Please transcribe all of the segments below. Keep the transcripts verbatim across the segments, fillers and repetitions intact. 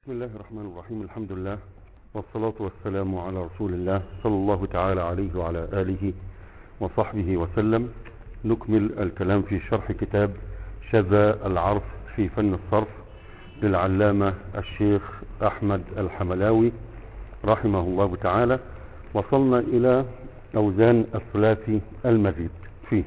بسم الله الرحمن الرحيم. الحمد لله والصلاة والسلام على رسول الله صلى الله تعالى عليه وعلى آله وصحبه وسلم. نكمل الكلام في شرح كتاب شذا العرف في فن الصرف للعلامة الشيخ أحمد الحملاوي رحمه الله تعالى. وصلنا إلى أوزان الثلاثي المزيد فيه.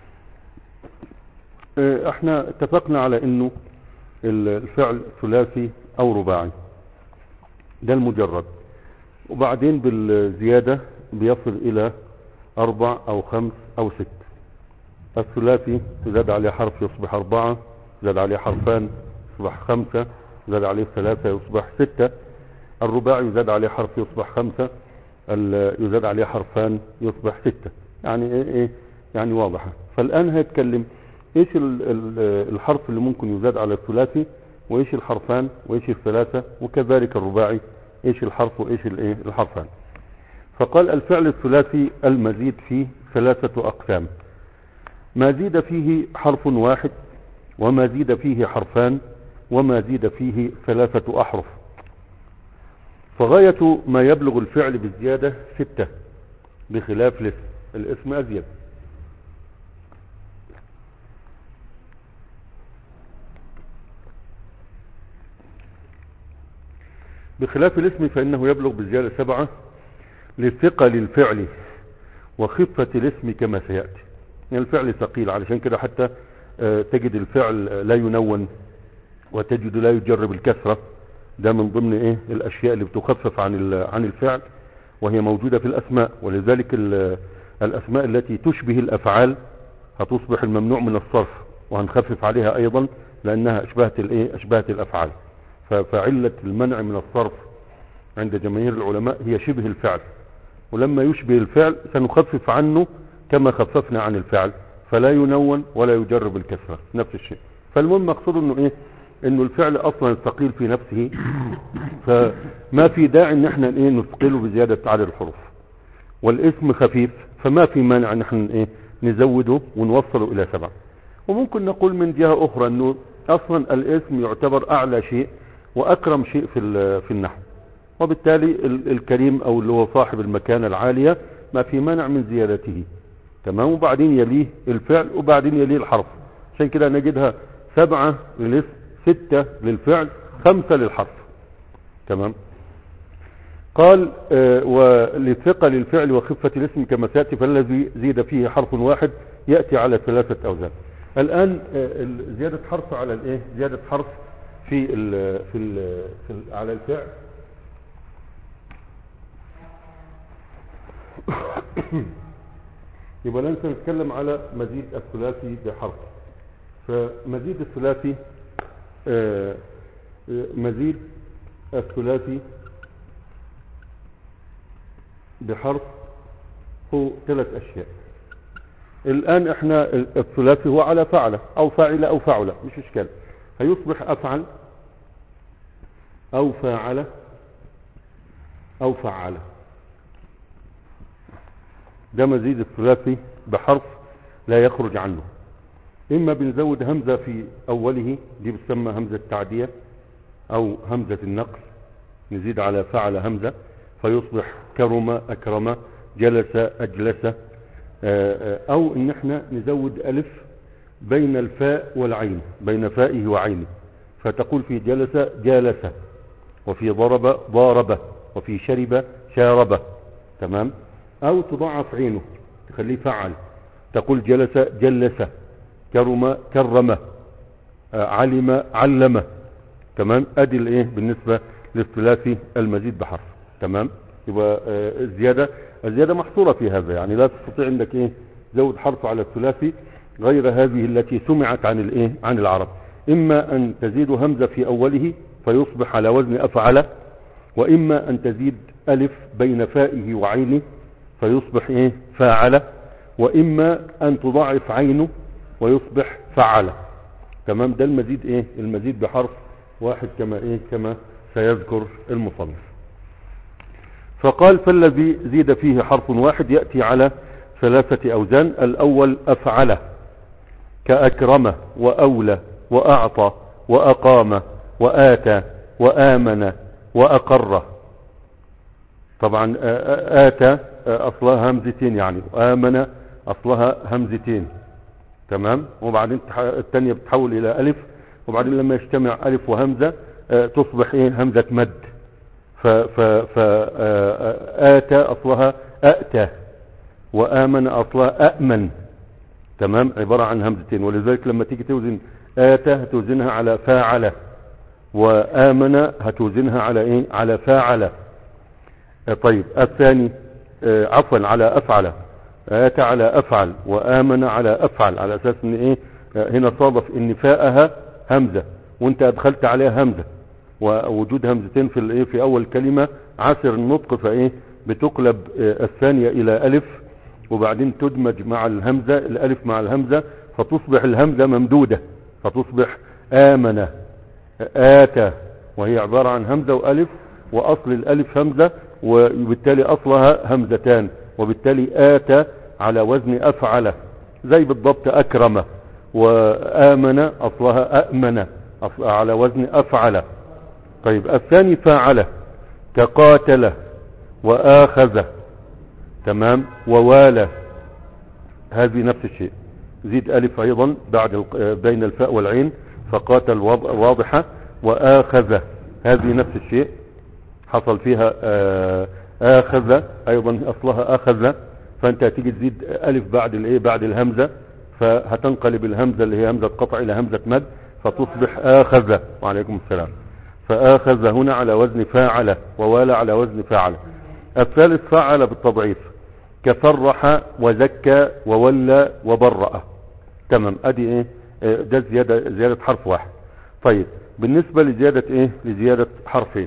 احنا اتفقنا على انه الفعل ثلاثي او رباعي ده المجرد، وبعدين بالزيادة بيصل الى اربع او خمس او ست. الثلاثي يزاد عليه حرف يصبح اربعة، يزاد عليه حرفان يصبح خمسة، يزاد عليه ثلاثة يصبح ستة. الرباعي يزاد عليه حرف يصبح خمسة، يزاد عليه حرفان يصبح ستة. يعني ايه ايه يعني واضحة. فالان هيتكلم ايش الحرف اللي ممكن يزاد على الثلاثي، وايش الحرفان، وايش الثلاثة، وكذلك الرباعي ايش الحرف وايش الايه الحرفان. فقال الفعل الثلاثي المزيد فيه ثلاثة اقسام: ما زيد فيه حرف واحد، وما زيد فيه حرفان، وما زيد فيه ثلاثة احرف. فغاية ما يبلغ الفعل بالزيادة ستة، بخلاف الاسم. الاسم ازيد. بخلاف الاسم فإنه يبلغ بالزيادة سبعة لثقل الفعل وخفة الاسم كما سيأتي. يعني الفعل ثقيل، علشان كده حتى تجد الفعل لا ينون، وتجد لا يجرب الكسرة. ده من ضمن ايه الاشياء اللي بتخفف عن عن الفعل، وهي موجودة في الاسماء. ولذلك الاسماء التي تشبه الافعال هتصبح الممنوع من الصرف، وهنخفف عليها ايضا لانها اشبهت الايه اشبهت الافعال. فعلة المنع من الصرف عند جماهير العلماء هي شبه الفعل، ولما يشبه الفعل سنخفف عنه كما خففنا عن الفعل، فلا ينون ولا يجرب الكسرة، نفس الشيء. فالمهم مقصود انه ايه انه الفعل اصلا ثقيل في نفسه، فما في داعي ان احنا ايه نثقله بزيادة عدد الحروف. والاسم خفيف، فما في مانع ان احنا ايه نزوده ونوصله الى سبعة. وممكن نقول من جهة اخرى انه اصلا الاسم يعتبر اعلى شيء واكرم شيء في في النحو، وبالتالي الكريم او اللي هو صاحب المكانة العالية ما في مانع من زيادته. تمام. وبعدين يليه الفعل، وبعدين يليه الحرف. عشان كده نجدها سبعة للاسم، ستة للفعل، خمسة للحرف. تمام. قال آه ولثقل الفعل وخفة الاسم كما سيأتي، فالذي زيد فيه حرف واحد يأتي على ثلاثة اوزان. الان آه زيادة حرف على الايه زيادة حرف في ال في ال في ال على الفعل يبقى لن نتكلم على مزيد الثلاثي بحرف. فمزيد الثلاثي آه مزيد الثلاثي بحرف هو ثلاث اشياء. الان احنا الثلاثي هو على فعله او فاعله او فعله، مش اشكال. هيصبح افعل او فاعله او فعله. ده مزيد الثلاثي بحرف لا يخرج عنه. اما بنزود همزة في اوله، دي بتسمى همزة تعدية او همزة النقل، نزيد على فعل همزة فيصبح كرم اكرم، جلس اجلس. او ان احنا نزود الف بين الفاء والعين، بين فائه وعينه، فتقول في جلس جالس، وفي ضرب ضارب، وفي شرب شارب. تمام. او تضعف عينه تخليه فعل، تقول جلس جلس، كرم كرم، علم علم. تمام. ادي الايه بالنسبة للثلاثي المزيد بحرف. تمام. يبقى الزيادة الزيادة محصورة في هذا، يعني لا تستطيع انك ايه زود حرف على الثلاثي غير هذه التي سمعت عن الايه عن العرب. اما ان تزيد همزة في اوله فيصبح على وزن افعل، واما ان تزيد الف بين فائه وعينه فيصبح ايه فاعل، واما ان تضاعف عينه ويصبح فعل. تمام. ده المزيد ايه المزيد بحرف واحد كما ايه كما سيذكر المصنف. فقال فالذي زيد فيه حرف واحد يأتي على ثلاثة اوزان. الاول افعل، كأكرم وأولى وأعطى وأقام وآتى وآمن وأقر. طبعا آتى أصلها همزتين يعني، وآمن أصلها همزتين. تمام. وبعدين الثانية بتحول إلى ألف، وبعدين لما يجتمع ألف وهمزة تصبح إيه همزة مد. فآتى أصلها أأتى، وآمن أصلها أأمن. تمام. عبارة عن همزتين. ولذلك لما تيجي توزن آتى هتوزنها على فاعل، وآمن هتوزنها على إيه على فاعل. طيب الثاني عفوا على أفعل. آتى على أفعل، وآمن على أفعل، على أساس إن إيه هنا صادف إن فاءها همزة وانت أدخلت عليها همزة، ووجود همزتين في الايه في اول كلمة عسر النطق، فايه بتقلب الثانية الى الف، وبعدين تدمج مع الهمزة الالف مع الهمزة، فتصبح الهمزة ممدودة، فتصبح آمنة آتى، وهي عبارة عن همزة والف، واصل الالف همزة، وبالتالي اصلها همزتان، وبالتالي آتى على وزن افعل، زي بالضبط اكرم. وآمن اصلها أأمن على وزن افعل. طيب الثاني فاعل كقاتل وآخذ. تمام. ووالى، هذه نفس الشيء، زيد ألف أيضا بعد بين الفاء والعين، فقاتل واضحة، وآخذ هذه نفس الشيء حصل فيها آخذ أيضا أصلها أخذ، فأنت هتيجي تزيد ألف بعد الإيه بعد الهمزة، فهتنقلب الهمزة اللي هي همزة قطع إلى همزة مد، فتصبح آخذ. وعليكم السلام. فآخذ هنا على وزن فاعل، ووالى على وزن فاعل. الثالث فاعل بالتضعيف كفرح وزكى وولى وبرأ. تمام. ادي ايه ده زيادة زيادة حرف واحد. طيب بالنسبة لزيادة ايه لزيادة حرفين،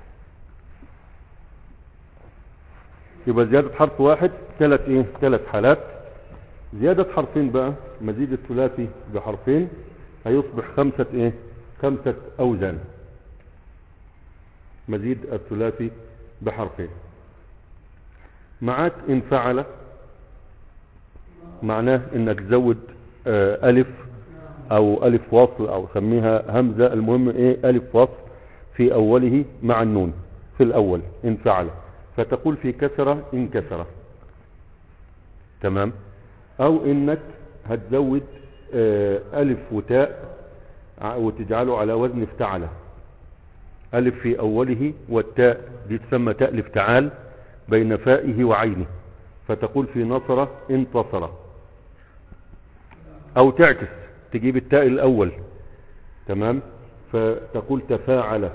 يبقى زيادة حرف واحد ثلاث ايه ثلاث حالات. زيادة حرفين بقى، مزيد الثلاثي بحرفين هيصبح خمسة ايه خمسة اوزان. مزيد الثلاثي بحرفين معاك ان فعل، معناه انك تزود آه الف او الف وصل او سميها همزة، المهم ايه الف وصل في اوله مع النون في الاول ان فعل، فتقول في كسرة ان كسرة. تمام. او انك هتزود آه الف وتاء وتجعله على وزن افتعل، ألف في أوله والتاء دي تسمى تاء الافتعال بين فائه وعينه، فتقول في نصر انتصر. أو تعكس تجيب التاء الأول. تمام. فتقول تفاعل،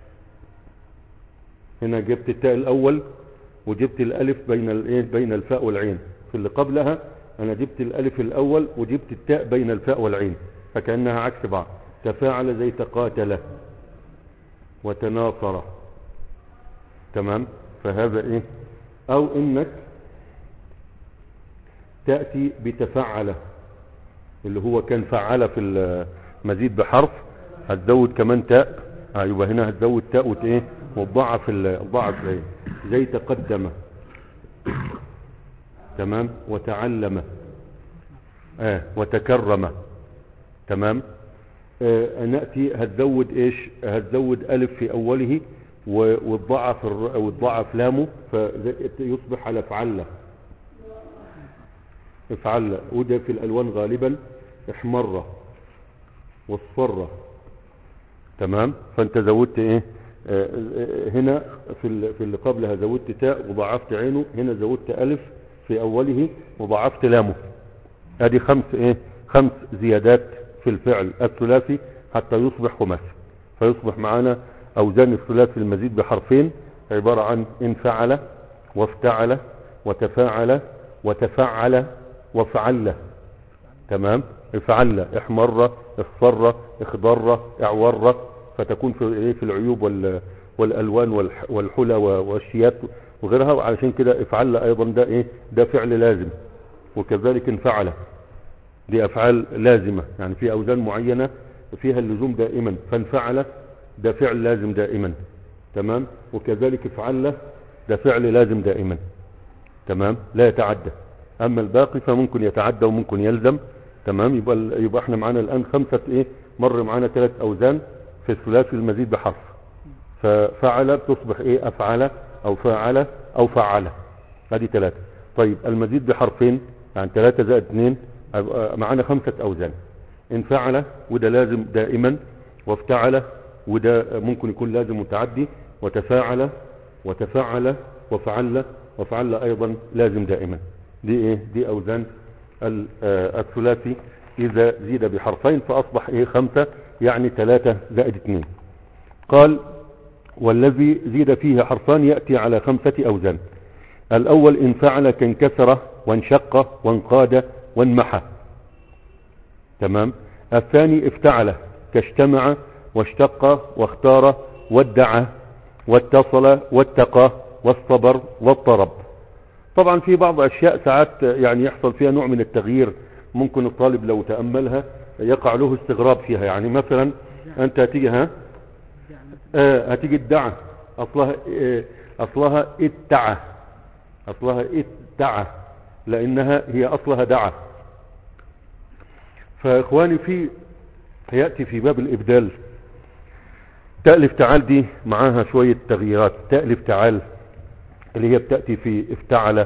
هنا جبت التاء الأول وجبت الألف بين الايه بين الفاء والعين. في اللي قبلها أنا جبت الألف الأول وجبت التاء بين الفاء والعين، فكأنها عكس بعض. تفاعل زي تقاتل وتناصر. تمام. فهذا ايه. او انك تأتي بتفعل اللي هو كان فعل في المزيد بحرف، هتزود كمان تاء، ايوه هنا هتزود تاء وت ايه وتضعف الضعف زي زي تقدم. تمام. وتعلم اه وتكرم. تمام. آه نأتي هتزود ايش هتزود الف في اوله وتضعف وتضعف لامه، فيصبح على فعل افعل. وده في الالوان غالبا احمر واصفر. تمام. فانت زودت ايه آه هنا في في اللي قبلها زودت تاء وضعفت عينه، هنا زودت الف في اوله وضعفت لامه. ادي خمس ايه خمس زيادات في الفعل الثلاثي حتى يصبح خماسي. فيصبح معنا اوزان الثلاثي المزيد بحرفين عبارة عن انفعل وافتعل وتفاعل وتفعل وفعل. تمام. افعل احمر اصفر اخضر اعور، فتكون في في العيوب والالوان والحلى والشيات وغيرها. وعلشان كده افعل ايضا ده ايه ده فعل لازم، وكذلك انفعل دي افعال لازمة، يعني في اوزان معينة فيها اللزوم دائما، فانفعل ده فعل لازم دائما. تمام. وكذلك افعل ده فعل لازم دائما. تمام. لا يتعدى. اما الباقي فممكن يتعدى وممكن يلزم. تمام. يبقى يبقى احنا معانا الان خمسة ايه مر معانا ثلاث اوزان في الثلاثي المزيد بحرف. ففعل بتصبح ايه افعل او فاعل او فعل. هذه ثلاثة. طيب المزيد بحرفين يعني ثلاثة زائد اثنين معانا خمسة اوزان. ان فعل وده لازم دائما، وافتعل وده ممكن يكون لازم متعدي، وتفاعل وتفعل وفعل وفعل ايضا لازم دائما. دي ايه دي اوزان الثلاثي اذا زيد بحرفين فاصبح ايه خمسة يعني ثلاثة زائد اثنين. قال والذي زيد فيه حرفان يأتي على خمسة اوزان. الاول ان فعل كانكسر وانشق وانقاد وانمحى. تمام. الثاني افتعل كاجتمع واشتق واختار وادعى واتصل واتقى واصطبر واضطرب. طبعا في بعض اشياء ساعات يعني يحصل فيها نوع من التغيير، ممكن الطالب لو تأملها يقع له استغراب فيها. يعني مثلا انت هتيجي ها آه هتيجي ادعى اصلها آه اصلها اتعى اصلها اتعى لانها هي اصلها دعى. فاخواني في يأتي في باب الابدال تاء الافتعال دي معاها شوية تغييرات. تاء الافتعال اللي هي بتأتي في افتعل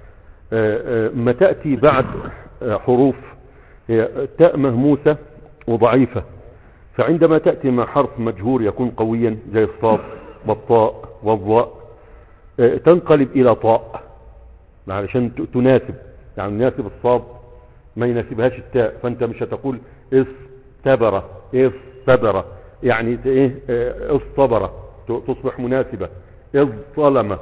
ما تأتي بعد حروف هي تاء مهموسة وضعيفة، فعندما تأتي مع حرف مجهور يكون قويا زي الصاد والطاء والضاء تنقلب الى طاء علشان تناسب، يعني يناسب الصاد ما يناسبهاش التاء. فانت مش هتقول استبر استبر يعني ايه اصطبر تصبح مناسبة. اذ ظلم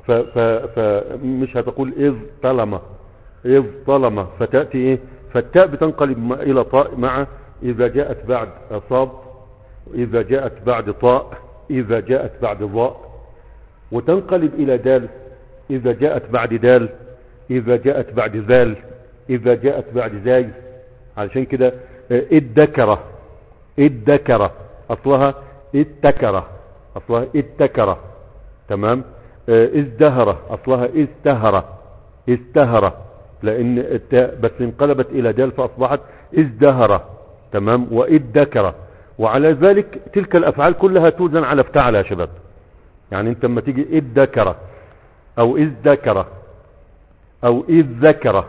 فمش هتقول اذ ظلم اذ ظلم فتأتي ايه فالتاء بتنقلب الى طاء مع اذا جاءت بعد صاد، اذا جاءت بعد طاء، اذا جاءت بعد ضاء، وتنقلب الى دال اذا جاءت بعد دال، اذا جاءت بعد ذال، اذا جاءت بعد زاي. علشان كده ادكره ادكره اصلها اتكره اصلها اتكره. تمام. ازدهر اصلها استهر استهر لان التاء بس انقلبت الى دال فاصبحت ازدهر. تمام. وادكر. وعلى ذلك تلك الافعال كلها توزن على افتعل يا شباب. يعني انت لما تيجي ادكر او ازدكر او اذ ذكر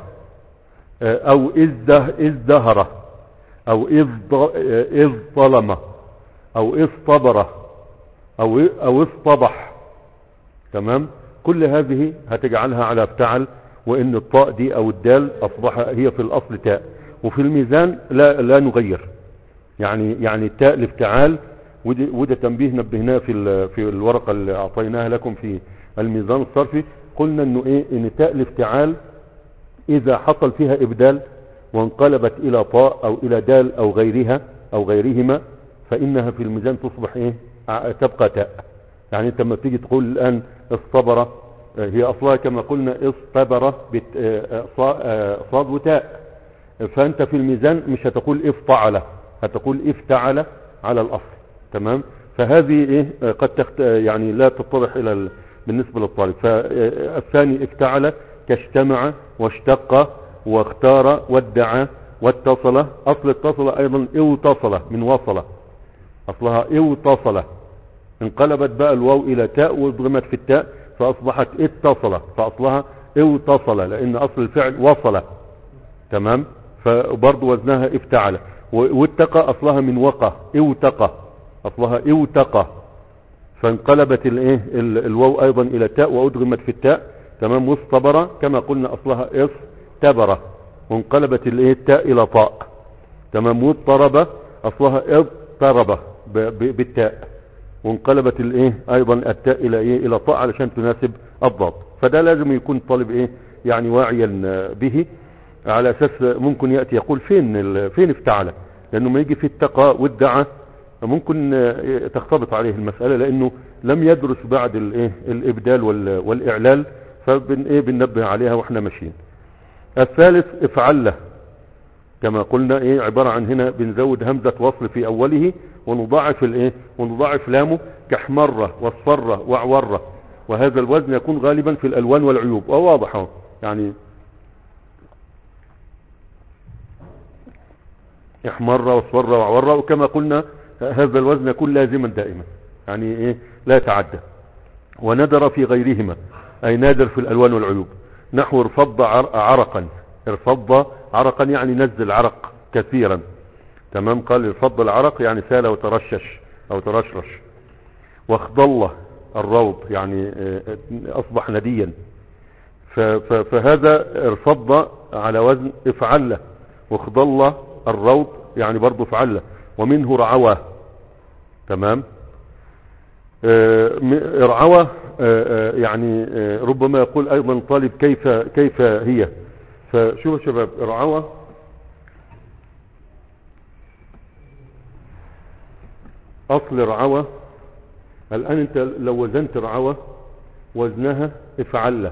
او ازدهر او اذ ظلم او اصطبر او او اصطبح. تمام. كل هذه هتجعلها على افتعل، وان الطاء دي او الدال اصبح هي في الاصل تاء، وفي الميزان لا لا نغير. يعني يعني التاء الافتعال وده تنبيه نبهناه في في الورقه اللي اعطيناها لكم في الميزان الصرفي. قلنا انه ايه ان تاء الافتعال اذا حصل فيها ابدال وانقلبت الى طاء او الى دال او غيرها او غيرهما فانها في الميزان تصبح ايه تبقى تاء. يعني انت لما تيجي تقول الان الصبر هي اصلها كما قلنا اصطبر صاد وتاء، فانت في الميزان مش هتقول افتعل هتقول افتعل على الاصل. تمام. فهذه ايه قد تخت... يعني لا تتضح الى ال... بالنسبة للطالب. فالثاني افتعل كاجتمع واشتق واختار وادعى واتصل. اصل اتصل ايضا اوتصل من وصل اصلها اوتصل، انقلبت بقى الواو الى تاء وضغمت في التاء فاصبحت اتصل فاصلها اوتصل لان اصل الفعل وصل. تمام. فبرضه وزنها افتعل. واتقى اصلها من وقى اوتقى اصلها اوتقى فانقلبت الايه الواو ايضا الى تاء وادغمت في التاء. تمام. واصطبر كما قلنا اصلها اصطبر وانقلبت الايه التاء الى طاء. تمام. واضطرب اصلها اضطرب بالتاء وانقلبت الايه ايضا التاء الى ايه الى طاء علشان تناسب الضاد. فده لازم يكون طالب ايه يعني واعيا به، على اساس ممكن ياتي يقول فين فين افتعل، لانه ما يجي في التقى والدعى ممكن تختلط عليه المسألة لانه لم يدرس بعد الايه الابدال والاعلال، فبن ايه بننبه عليها واحنا ماشيين. الثالث افعل كما قلنا ايه عبارة عن هنا بنزود همزة وصل في اوله ونضاعف الايه ونضاعف لامه كاحمر واصفر واعور. وهذا الوزن يكون غالبا في الالوان والعيوب وهو واضح اهو. يعني احمر واصفر واعور، وكما قلنا هذا الوزن يكون لازما دائما يعني ايه لا يتعدى. وندر في غيرهما اي نادر في الالوان والعيوب، نحو ارفض عرقا، ارفض عرقا يعني نزل عرق كثيرا، تمام. قال ارفض العرق يعني سال وترشش او ترشرش. واخضل الروض يعني اصبح نديا، فهذا ارفض على وزن افعل، واخضل الروض يعني برضو افعل. ومنه رعوى، تمام. ارعوى يعني ربما يقول ايضا طالب كيف كيف هي. فشوفوا شباب ارعوى اصل رعوى، الان انت لو وزنت رعوى وزنها افعل،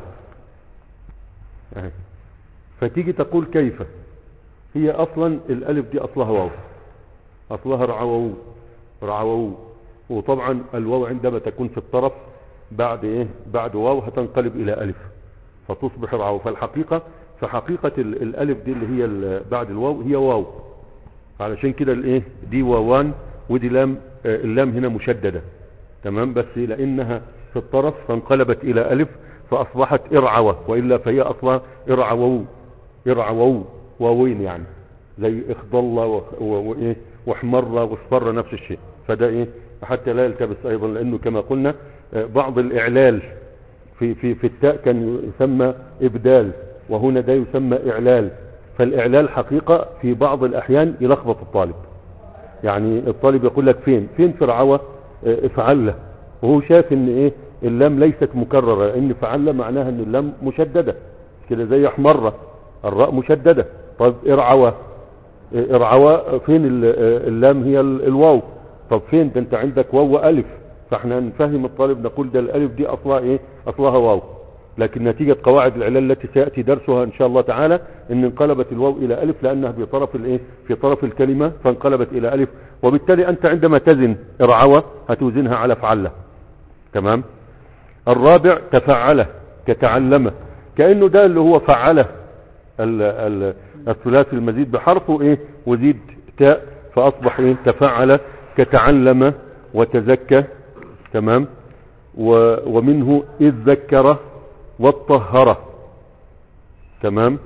فتيجي تقول كيف، هي اصلا الالف دي اصلها واو، اصلها رعوى رعوى. وطبعا الواو عندما تكون في الطرف بعد ايه بعد واو هتنقلب الى الف فتصبح رعوى. فالحقيقة فحقيقة الالف دي اللي هي بعد الواو هي واو، علشان كده الايه دي واوان ودي لام، اللام هنا مشددة، تمام. بس لانها في الطرف فانقلبت الى الف فاصبحت ارعوى، والا فهي اصلها ارعوو ارعوو واوين، يعني زي اخضل وايه واحمر واصفر نفس الشيء. فده ايه حتى لا يلتبس ايضا، لانه كما قلنا بعض الاعلال في في في التاء كان يسمى ابدال، وهنا ده يسمى اعلال. فالاعلال حقيقة في بعض الاحيان يلخبط الطالب، يعني الطالب يقول لك فين فين في رعوى افعل، وهو شاف ان ايه اللام ليست مكررة، لان فعل معناها ان اللام مشددة كده زي احمر الراء مشددة. طب ارعوى ارعوى فين اللام هي الواو، طب فين ده انت عندك واو والف. فاحنا نفهم الطالب نقول ده الالف دي اصلها ايه اصلها واو، لكن نتيجة قواعد العلل التي سيأتي درسها ان شاء الله تعالى ان انقلبت الواو الى الف لانها بطرف الايه في طرف الكلمة فانقلبت الى الف. وبالتالي انت عندما تزن ارعوى هتوزنها على فعلة، تمام. الرابع تفعله كتعلمه، كأنه ده اللي هو فعله الثلاثي المزيد بحرفه ايه وزيد تاء فاصبح ايه تفعل كتعلم وتزكى، تمام. ومنه اذ ذكر والطهر، تمام.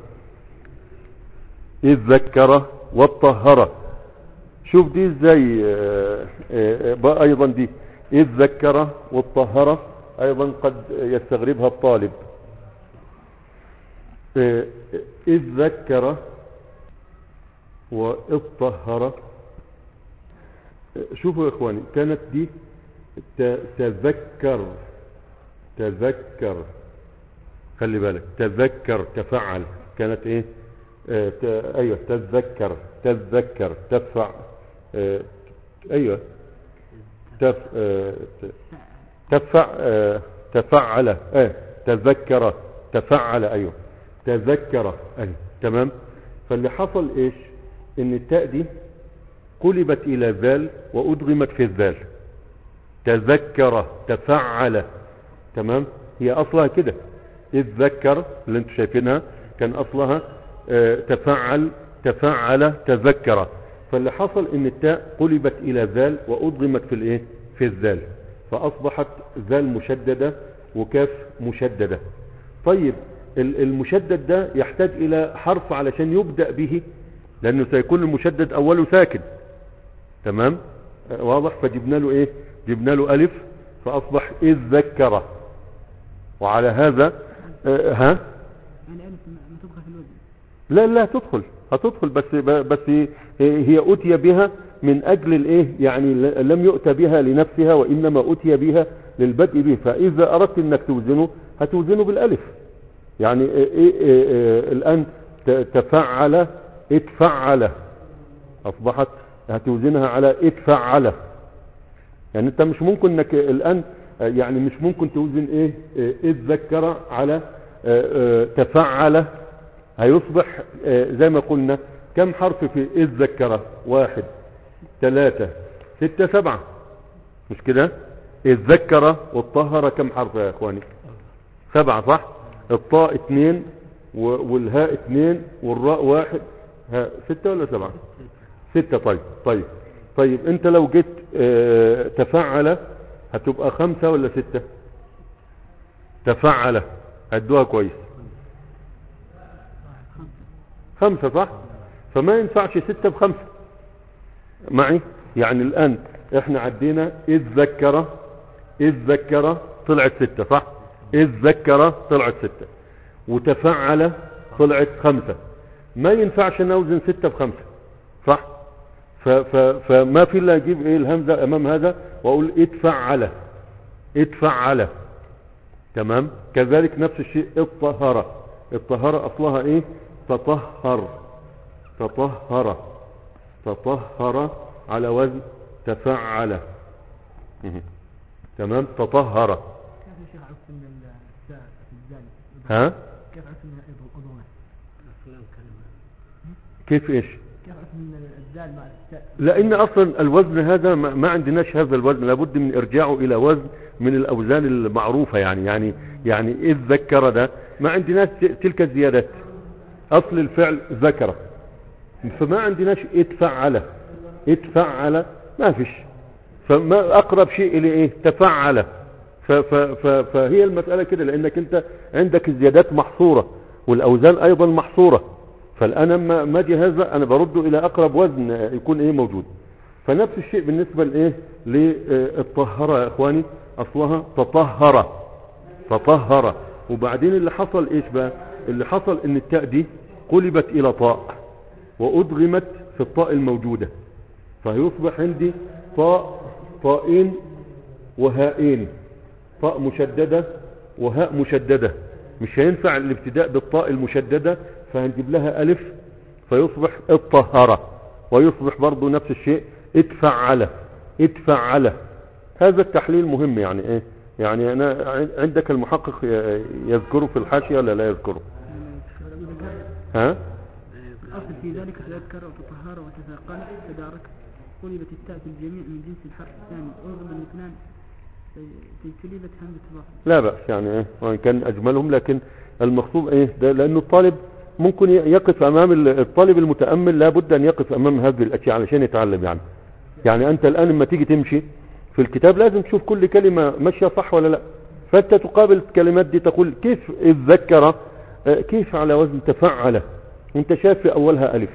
اذ ذكر والطهر، شوف دي ازاي ايضا دي اذ ذكر والطهر ايضا قد يستغربها الطالب. اذ ذكر واذ طهر، شوفوا يا اخواني كانت دي تذكر تذكر، خلي بالك تذكر تفعل كانت ايه اه ت... ايوه تذكر تذكر تفع اه ايوه تف... اه تفع اه تفعل اه تذكر تفعل ايوه تذكر ايوه، تمام. فاللي حصل ايش ان التاء دي قلبت الى ذال وادغمت في الذال، تذكر تفعل، تمام. هي اصلها كده اذ ذكر اللي انتم شايفينها كان اصلها اه تفعل تفعل تذكر. فاللي حصل ان التاء قلبت الى ذال وادغمت في الايه في الذال فاصبحت ذال مشددة وكاف مشددة. طيب المشدد ده يحتاج الى حرف علشان يبدأ به، لانه سيكون المشدد اوله ساكن، تمام واضح. فجبنا له ايه جبنا له الف فاصبح اذ ذكر. وعلى هذا اه ها الالف ما تدخل في الوزن؟ لا لا تدخل هتدخل، بس بس هي اتي بها من اجل الايه يعني لم يؤتى بها لنفسها وانما اتي بها للبدء به. فاذا اردت انك توزنه هتوزنه بالالف، يعني إيه إيه إيه الان تفعل اتفعل اصبحت هتوزنها على اتفعل. يعني انت مش ممكن انك الان يعني مش ممكن توزن ايه اذ ذكر على اه اه تفعل، هيصبح اه زي ما قلنا كم حرف في اذ ذكر واحد ثلاثة ستة سبعة مش كده. اذ ذكر والطهر كم حرف يا اخواني سبعة صح. الطاء اثنين والهاء اثنين والراء واحد، ها ستة ولا سبعة ستة. طيب طيب طيب انت لو جيت اه تفعل هتبقى خمسة ولا ستة؟ تفعل عدوها كويس. خمسة صح؟ فما ينفعش ستة بخمسة معي. يعني الآن احنا عدينا إذ ذكر، إذ ذكر طلعت ستة صح؟ إذ ذكر طلعت ستة، وتفعل طلعت خمسة. ما ينفعش نوزن ستة بخمسة صح؟ ف ف فما في الا اجيب ايه الهمزة امام هذا واقول اتفعل، اتفعل. تمام. كذلك نفس الشيء الطهارة، الطهارة اصلها ايه؟ تطهر، تطهر، تطهر على وزن تفعل. مه. تمام. تطهر. كيف يا شيخ عرفت ان التاء في الزال؟ ها؟ كيف عرفت ان اضغمت؟ كيف ايش؟ كيف عرفت ان الزال مع التاء؟ لان اصلا الوزن هذا ما ما عندناش هذا الوزن، لابد من ارجاعه الى وزن من الاوزان المعروفة. يعني يعني يعني اذ ذكر ده ما عندناش تلك الزيادات. اصل الفعل ذكر، فما عندناش اتفعل، اتفعل ما فيش. فما اقرب شيء الى ايه؟ تفعل. ف ف ف فهي المسألة كده، لانك انت عندك الزيادات محصورة والاوزان ايضا محصورة. فالان ما ما اجي هذا انا برده الى اقرب وزن يكون ايه موجود. فنفس الشيء بالنسبة لايه للطهارة يا اخواني، اصلها تطهر، تطهر. وبعدين اللي حصل ايش بقى؟ اللي حصل ان التاء دي قلبت الى طاء وادغمت في الطاء الموجودة، فيصبح عندي طاء، طائين وهائين، طاء مشددة وهاء مشددة. مش هينفع الابتداء بالطاء المشددة، فهنجيب لها ألف فيصبح الطهارة، ويصبح برضو نفس الشيء اتفعل، اتفعل. هذا التحليل مهم. يعني ايه؟ يعني انا عندك المحقق يذكره في الحاشية ولا لا يذكره؟ ها؟ الأصل في ذلك تذكر وتطهر وتثاقل تدارك، قلبت التاء في الجميع من جنس الحرف الثاني، أضرب الاثنان تجتلبت همزة الوصل. لا بأس يعني ايه وان كان اجملهم، لكن المقصود ايه ده؟ لانه الطالب ممكن يقف امام الطالب المتأمل، لابد ان يقف امام هذه الاشياء علشان يتعلم. يعني يعني انت الان لما تيجي تمشي في الكتاب لازم تشوف كل كلمة ماشية صح ولا لا. فانت تقابل الكلمات دي تقول كيف اذ ذكر، كيف على وزن تفعل، وانت شايف في اولها الف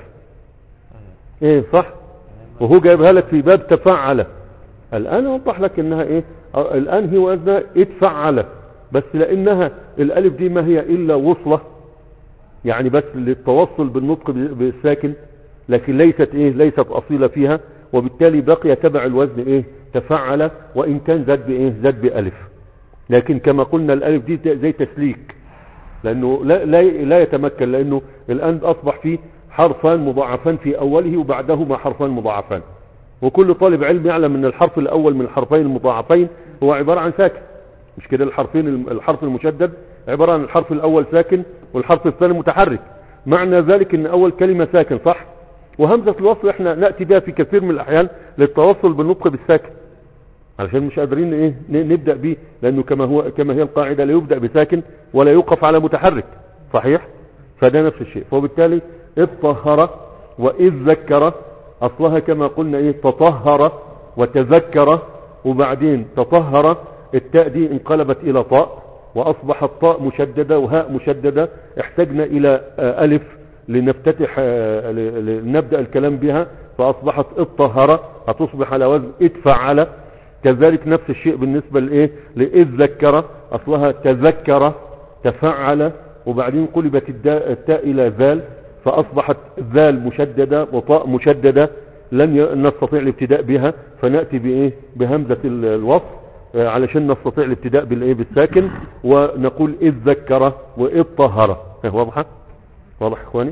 ايه صح، وهو جايبها لك في باب تفعل. الان اوضح لك انها ايه، الان هي وزنها اتفعل، بس لانها الالف دي ما هي الا وصلة، يعني بس للتوصل بالنطق بالساكن، لكن ليست ايه، ليست اصيلة فيها، وبالتالي بقي تبع الوزن ايه تفعل، وان كان زاد بايه، زاد بالف. لكن كما قلنا الالف دي زي تسليك، لانه لا, لا, لا يتمكن، لانه الان اصبح فيه حرفان مضاعفان في اوله وبعدهما حرفان مضاعفان، وكل طالب علم يعلم ان الحرف الاول من الحرفين المضاعفين هو عبارة عن ساكن. مش كده؟ الحرفين، الحرف المشدد عبارة عن الحرف الاول ساكن والحرف الثاني متحرك. معنى ذلك ان اول كلمة ساكن صح، وهمزة الوصل احنا نأتي بها في كثير من الاحيان للتوصل بالنطق بالساكن، علشان مش قادرين ايه نبدأ به، لانه كما هو كما هي القاعدة لا يبدأ بساكن ولا يوقف على متحرك صحيح. فده نفس الشيء. فبالتالي اطهر واذ ذكر اصلها كما قلنا ايه تطهر وتذكر، وبعدين تطهر التاء دي انقلبت الى طاء واصبحت طاء مشددة وهاء مشددة، احتجنا الى الف لنفتتح لنبدأ الكلام بها، فاصبحت اطهر هتصبح على وزن اتفعل. كذلك نفس الشيء بالنسبة لايه لاذ ذكر، اصلها تذكر تفعل، وبعدين قلبت التاء الى ذال فاصبحت ذال مشددة وطاء مشددة، لن نستطيع الابتداء بها، فنأتي بايه بهمزة الوصل علشان نستطيع الابتداء بالايه بالساكن، ونقول اذ ذكر واذ طهر. واضحة؟ واضح اخواني؟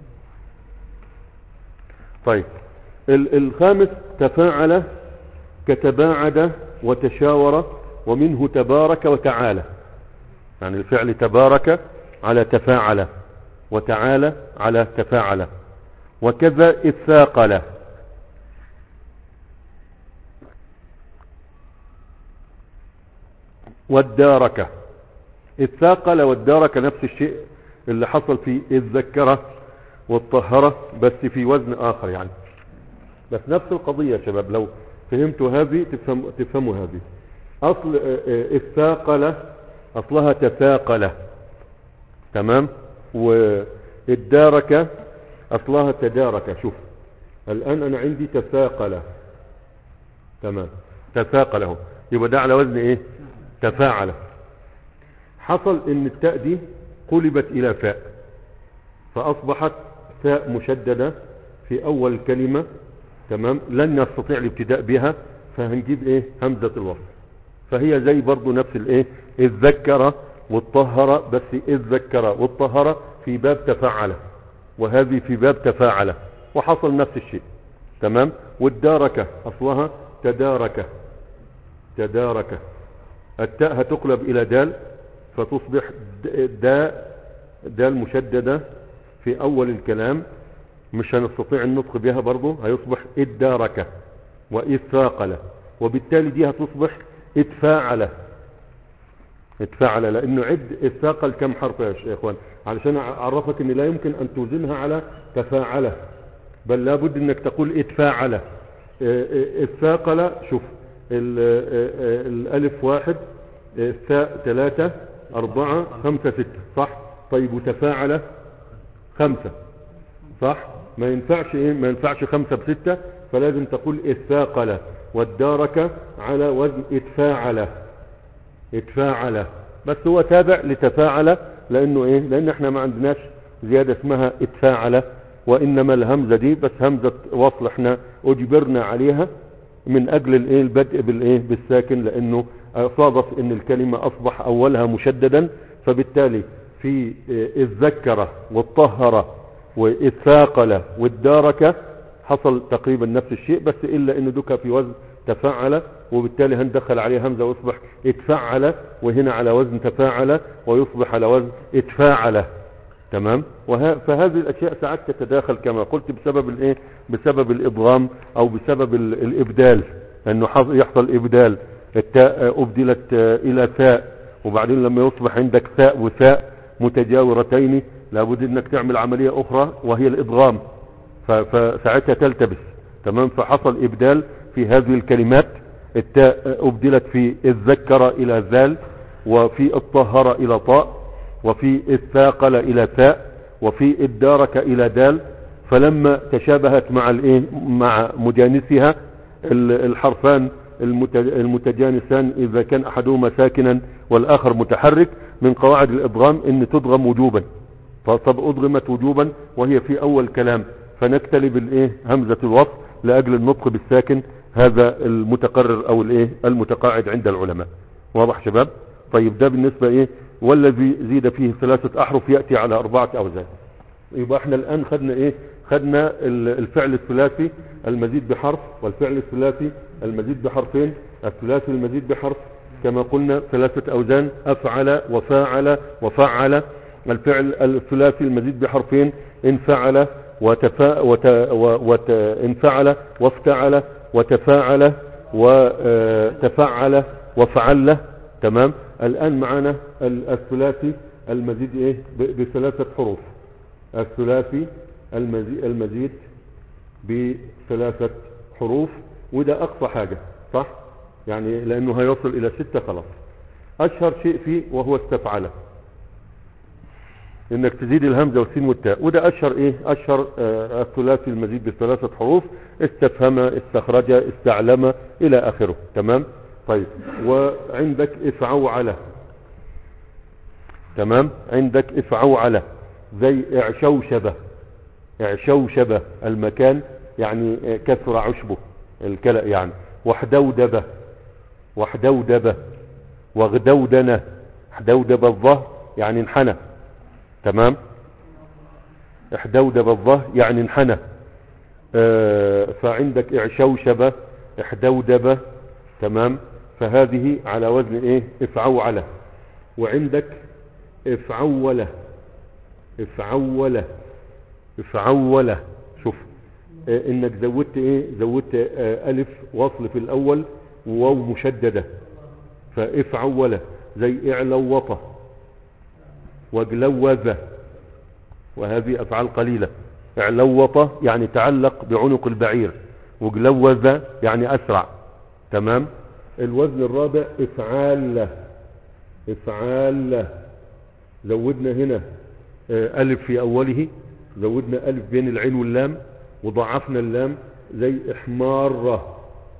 طيب الخامس تفاعل كتباعد وتشاور، ومنه تبارك وتعالى. يعني الفعل تبارك على تفاعل، وتعالى على تفاعل. وكذا الثاقل، والدارك. الثاقل والدارك نفس الشيء اللي حصل في الذكرة والطهرة، بس في وزن آخر يعني، بس نفس القضية يا شباب. لو فهمتوا هذه تفهم تفهموا هذه. اصل الثاقل اصلها تثاقل، تمام. والدارك اصلها تدارك. شوف الان انا عندي تثاقل، تمام، تثاقله، يبقى ده على وزن ايه؟ تفاعل. حصل ان التاء دي قلبت الى فاء، فاصبحت فاء مشددة في اول الكلمة، تمام، لن نستطيع الابتداء بها، فهنجيب ايه؟ همزة الوصل. فهي زي برضو نفس الايه؟ اذ ذكر والطهر، بس اذ ذكر والطهر في باب تفاعل، وهذه في باب تفاعل، وحصل نفس الشيء، تمام. والدارك اصلها تدارك، تدارك. التاء هتقلب الى دال فتصبح داء، دال مشددة في اول الكلام، مش هنستطيع النطق بها برضو، هيصبح ادارك واذ ثاقل، وبالتالي دي هتصبح اتفاعل، اتفاعل، لانه عد الثاقل كم حرف يا اخوان، علشان اعرفك ان لا يمكن ان توزنها على تفاعل، بل لابد انك تقول اتفاعل. الثاقل، شوف الالف واحد، الثاء ثلاثة، اربعة، خمسة، ستة، صح؟ طيب وتفاعل خمسة، صح؟ ما ينفعش ايه؟ ما ينفعش خمسة بستة، فلازم تقول الثاقل. والدارك على وزن اتفاعل، اتفاعل، بس هو تابع لتفاعل، لانه ايه؟ لان احنا ما عندناش زيادة اسمها اتفاعل، وانما الهمزة دي بس همزة وصل احنا اجبرنا عليها من اجل الايه؟ البدء بالايه؟ بالساكن، لانه صادف ان الكلمة اصبح اولها مشددا، فبالتالي في اذ ذكر والطهر واذ ثاقل والدارك حصل تقريبا نفس الشيء، بس الا انه دك في وزن تفاعل، وبالتالي هندخل عليه همزة ويصبح اتفعل، وهنا على وزن تفاعل ويصبح على وزن اتفاعل، تمام. وه... فهذه الاشياء ساعات تتداخل كما قلت بسبب الايه؟ بسبب الادغام او بسبب ال... الابدال، انه حص... يحصل ابدال، التاء ابدلت الى ثاء، وبعدين لما يصبح عندك ثاء وثاء متجاورتين لابد انك تعمل عملية اخرى وهي الادغام، ف... فساعتها تلتبس، تمام. فحصل ابدال في هذه الكلمات، التاء ابدلت في الذكر الى ذال، وفي الطهر الى طاء، وفي الثاقل الى ثاء، وفي الدارك الى دال، فلما تشابهت مع الايه؟ مع مجانسها الحرفان المتجانسان، اذا كان احدهما ساكنا والاخر متحرك، من قواعد الادغام ان تدغم وجوبا، فطب ادغمت وجوبا وهي في اول كلام، فنكتلب الايه؟ همزة الوصل لاجل النطق بالساكن، هذا المتقرر او الايه؟ المتقاعد عند العلماء. واضح شباب؟ طيب ده بالنسبة ايه؟ والذي زيد فيه ثلاثة احرف يأتي على اربعة اوزان. يبقى احنا الان خدنا ايه؟ خدنا الفعل الثلاثي المزيد بحرف، والفعل الثلاثي المزيد بحرفين، الثلاثي المزيد بحرف كما قلنا ثلاثة اوزان، افعل وفاعل وفعل. الفعل الثلاثي المزيد بحرفين انفعل وتفا وت... وت... انفعل وافتعل وتفاعل وتفعل وفعل، تمام. الان معنا الثلاثي المزيد ايه؟ بثلاثة حروف، الثلاثي المزيد, المزيد بثلاثة حروف، وده اقصى حاجة، صح؟ يعني لانه هيوصل الى ستة خلاص. اشهر شيء فيه وهو استفعل، انك تزيد الهمزة والسين والتاء، وده اشهر ايه؟ اشهر آه الثلاثي المزيد بثلاثة حروف، استفهم، استخرج، استعلم الى اخره، تمام. طيب وعندك افعوعل، تمام، عندك افعوعل زي اعشوشبه، اعشوشبه المكان يعني كثر عشبه الكلأ يعني، وحدودبه، وحدودبه، وغدودنه، حدودب الظهر يعني انحنى، تمام، احدودب الظهر يعني انحنى. اه فعندك اعشوشبه، احدودبه، تمام. فهذه على وزن ايه؟ افعوعله. وعندك افعوله، افعوله، افعوله، شوف اه انك زودت ايه؟ زودت اه الف وصل في الاول وواو مشدده، فافعوله زي اعلوطه وجلوذه، وهذه افعال قليله. اعلوطه يعني تعلق بعنق البعير، وجلوذه يعني اسرع، تمام. الوزن الرابع افعال. افعال زودنا هنا آه، الف في اوله، زودنا الف بين العين واللام وضعفنا اللام، زي احمارة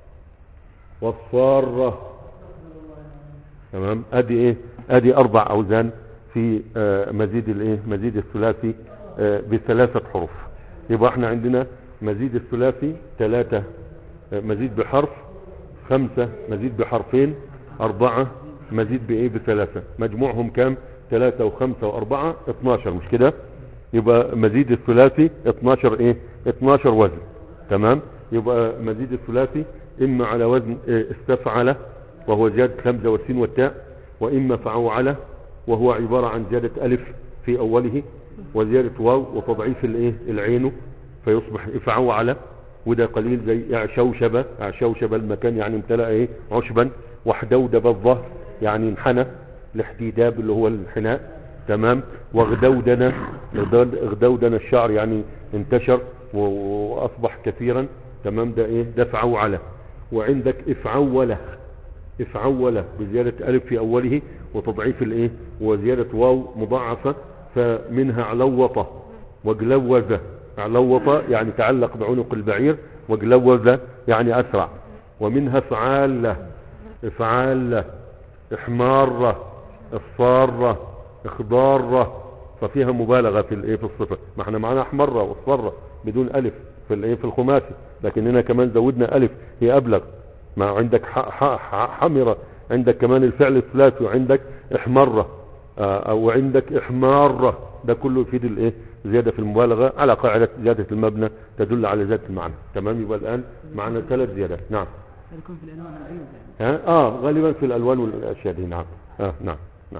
والصارة. تمام. ادي ايه؟ ادي اربع اوزان في آه، مزيد الايه مزيد الثلاثي آه، بثلاثة حروف. يبقى احنا عندنا مزيد الثلاثي ثلاثة، آه، مزيد بحرف، خمسة مزيد بحرفين، اربعة مزيد بايه بثلاثة. مجموعهم كام؟ ثلاثة وخمسة واربعة اتناشر، مش كده؟ يبقى مزيد الثلاثي اتناشر ايه اتناشر وزن. تمام. يبقى مزيد الثلاثي اما على وزن إيه استفعل وهو زيادة الهمزة والسين والتاء، واما فعوعل وهو عبارة عن زيادة الف في اوله وزيادة واو وتضعيف الايه العين فيصبح افعوعل. وده قليل زي اعشوشب. اعشوشب المكان يعني امتلأ ايه عشبا. وحدودب الظهر يعني انحنى، الاحتداب اللي هو الانحناء. تمام. واغدودنا، اغدودنا الشعر يعني انتشر واصبح كثيرا. تمام. ده ايه ده فعوعل. وعندك افعول. افعول بزيادة الف في اوله وتضعيف الايه وزيادة واو مضاعفة، فمنها علوطة وجلوذة. علوطة يعني تعلق بعنق البعير، وجلوذة يعني اسرع. ومنها فعالة. افعالة احمارة الصارة اخضارة، ففيها مبالغة في الايه في الصفة. ما احنا معنا احمرة واصفرة بدون الف في الايه في الخماسي، لكن هنا كمان زودنا الف هي ابلغ. ما عندك حمرة، عندك كمان الفعل الثلاثي، وعندك احمرة او عندك احمارة، ده كله يفيد الايه زيادة في المبالغة على قاعدة زيادة المبنى تدل على زيادة المعنى. تمام. يبقى الان معنا ثلاث زيادات. نعم. يكون في الالوان العيوب ها اه غالبا في الالوان والاشياء دي. نعم. اه نعم نعم.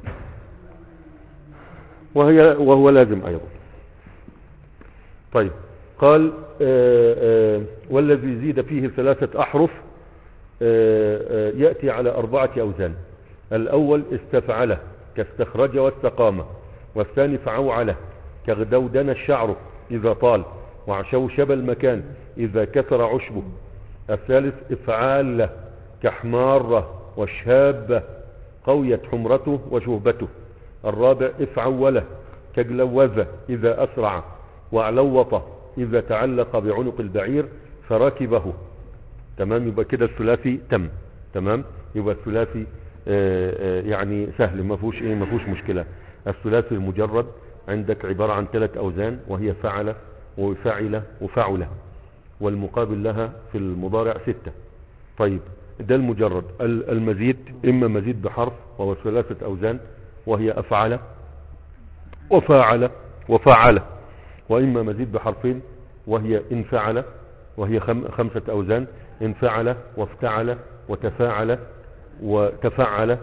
وهي وهو لازم ايضا. طيب. قال آآ آآ والذي زيد فيه ثلاثة احرف آآ آآ يأتي على اربعة اوزان. الاول استفعله كاستخرج واستقام، والثاني فعوعله كغدودن الشعر اذا طال، وعشوشب المكان اذا كثر عشبه. الثالث افعال كحمارة وشابة قويت حمرته وشهبته. الرابع افعوله كجلوذة اذا اسرع، وعلوط اذا تعلق بعنق البعير فركبه. تمام. يبقى كده الثلاثي تم. تمام. يبقى الثلاثي آآ آآ يعني سهل، ما فيهوش ايه ما فيهوش مشكلة. الثلاثي المجرد عندك عبارة عن ثلاث اوزان، وهي فعل وفعل وفعل، والمقابل لها في المضارع ستة. طيب. ده المجرد. المزيد اما مزيد بحرف وهو ثلاثة اوزان، وهي افعل وفاعل وفعل، واما مزيد بحرفين وهي انفعل وهي خمسة اوزان، انفعل وافتعل وتفاعل وتفعل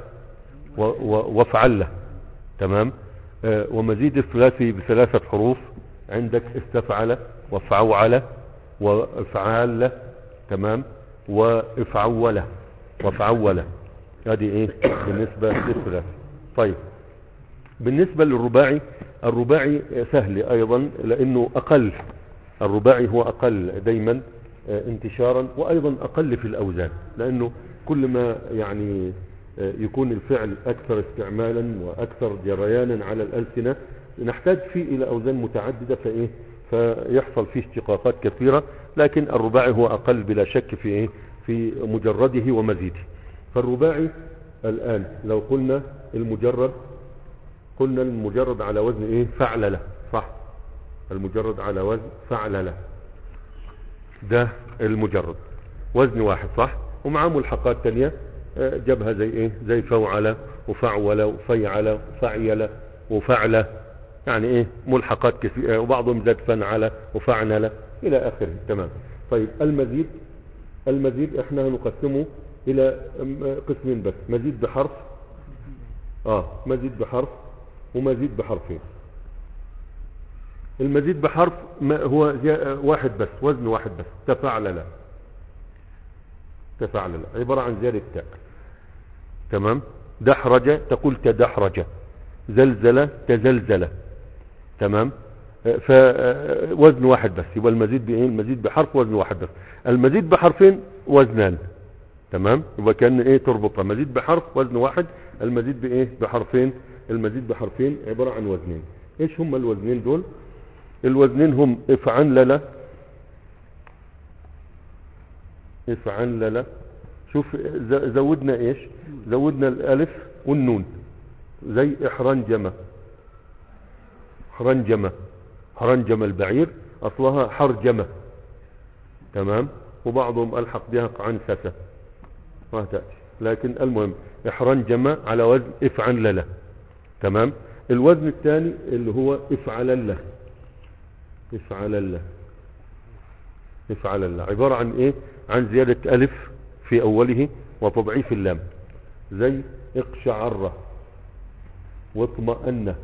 وافعل. تمام. آه ومزيد الثلاثي بثلاثة حروف عندك استفعل وفعوعل وافعال. تمام. وافعول وفعول. هذه ايه بالنسبة للثلاثي. طيب. بالنسبة للرباعي، الرباعي سهل ايضا لانه اقل. الرباعي هو اقل دايما انتشارا، وايضا اقل في الاوزان، لانه كل ما يعني يكون الفعل اكثر استعمالا واكثر جريانا على الالسنة نحتاج فيه الى اوزان متعددة، فايه فيحصل فيه اشتقاقات كثيرة. لكن الرباعي هو اقل بلا شك في ايه في مجرده ومزيده. فالرباعي الان لو قلنا المجرد، قلنا المجرد على وزن ايه فعلله، صح؟ المجرد على وزن فعلله، ده المجرد وزن واحد، صح؟ ومعاه ملحقات تانية جابها زي ايه زي فوعل وفعول وفيعل وفعيل وفعل، يعني ايه ملحقات كثيرة، وبعضهم زاد فنعل وفعنل الى اخره. تمام. طيب. المزيد، المزيد احنا هنقسمه الى قسمين بس، مزيد بحرف اه مزيد بحرف ومزيد بحرفين. المزيد بحرف ما هو واحد بس، وزن واحد بس، تفعلل. تفعلل عبارة عن زيادة تاء. تمام. دحرج تقول تدحرج، زلزل تزلزل. تمام. فوزن واحد بس، يبقى المزيد بايه المزيد بحرف وزن واحد بس. المزيد بحرفين وزنان. تمام. يبقى كان ايه تربطها مزيد بحرف وزن واحد، المزيد بايه بحرفين، المزيد بحرفين عبارة عن وزنين. ايش هم الوزنين دول؟ الوزنين هم افعنلل، افعنلل. شوف زودنا ايش؟ زودنا الالف والنون، زي احرنجمة، حرنجمة، حرنجمة البعير اصلها حرجمة، تمام. وبعضهم الحق بها عنسسة ما تأتي، لكن المهم احرنجمة على وزن افعنلل، تمام. الوزن الثاني اللي هو افعلله، افعلله، افعلله عبارة عن ايه؟ عن زيادة الف في اوله وتضعيف اللام، زي اقشعره واطمأنه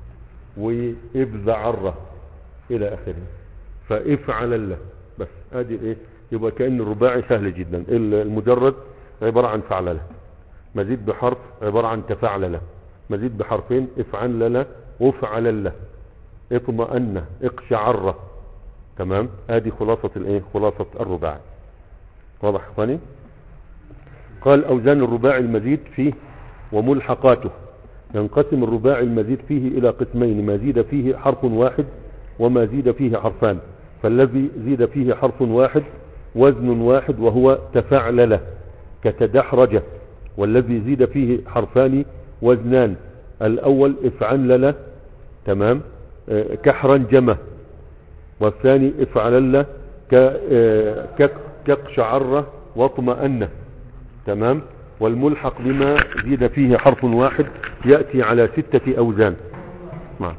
وابذعره الى اخره. فافعلله بس ادي ايه. يبقى كأن الرباعي سهل جدا. المجرد عبارة عن فعلله، مزيد بحرف عبارة عن تفعلله، مزيد بحرفين افعنلله وافعلله، اطمأنه، اقشعره، تمام. ادي خلاصة الايه؟ خلاصة الرباعي. واضح ثاني؟ قال اوزان الرباعي المزيد فيه وملحقاته. ينقسم الرباعي المزيد فيه الى قسمين: ما زيد فيه حرف واحد وما زيد فيه حرفان. فالذي زيد فيه حرف واحد وزن واحد وهو تفعلله كتدحرج، والذي زيد فيه حرفان وزنان: الاول افعنلله، تمام، كحرنجمة، والثاني افعلله كقشعره واطمأنه، تمام. والملحق بما زيد فيه حرف واحد يأتي على ستة اوزان، نعم،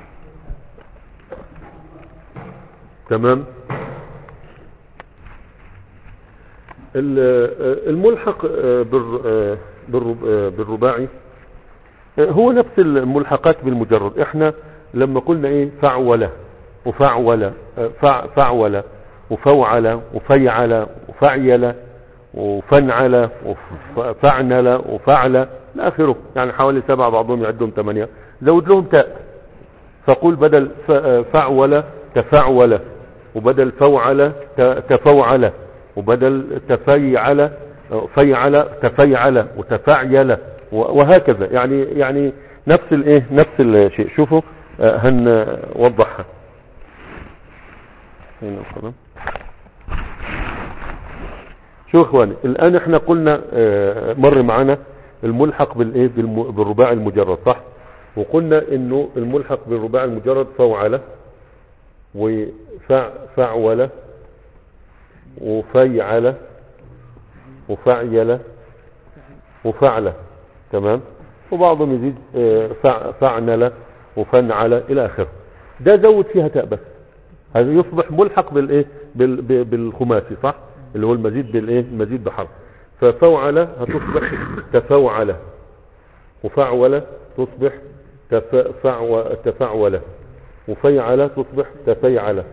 تمام. الملحق بالرباعي هو نفس الملحقات بالمجرد. احنا لما قلنا ايه فعولة وفعولة فعولة وفوعلة وفيعلة وفعيلة وفنعلة وفعنلة وفعلة لآخره، يعني حوالي سبعة، بعضهم يعدهم ثمانية، زود لهم تاء. فقول بدل فعولة تفعولة، وبدل فوعلة تفوعلة، وبدل تفيعلة فيعلة تفيعلة وتفعيلة، وهكذا. يعني يعني نفس الايه نفس الشيء. شوفوا هنوضحها هنا القلم. شو اخواني، الان احنا قلنا مر معنا الملحق بالايه بالرباعي المجرد، صح؟ وقلنا انه الملحق بالرباعي المجرد فوعلة وفعولة وفيعلة وفعيلة وفعلة، تمام. وبعضهم يزيد فعنلة وفنعلة الى اخره. ده زود فيها تاء بس، هذا يصبح ملحق بالايه بالخماسي، صح؟ اللي هو المزيد بالايه المزيد بحرف. ففوعلة هتصبح تفوعلة، وفعولة تصبح تفعو تفعولة، وفيعلة تصبح تفيعلة،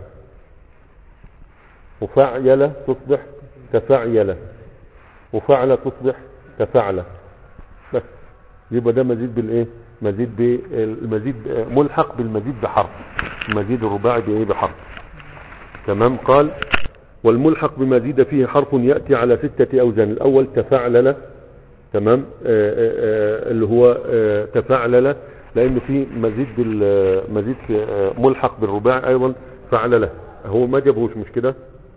وفعيلة تصبح تفعيلة، وفعلة تصبح تفعلة. بس يبقى ده مزيد بالايه مزيد بالمزيد ملحق بالمزيد بحرف، المزيد الرباعي بايه بحرف، تمام. قال والملحق بما زيد فيه حرف يأتي على ستة اوزان. الاول تفعلل، تمام، آآ آآ اللي هو تفعلل لان في مزيد بالمزيد في ملحق بالرباعي ايضا فعلله. هو ما جابوش مش كده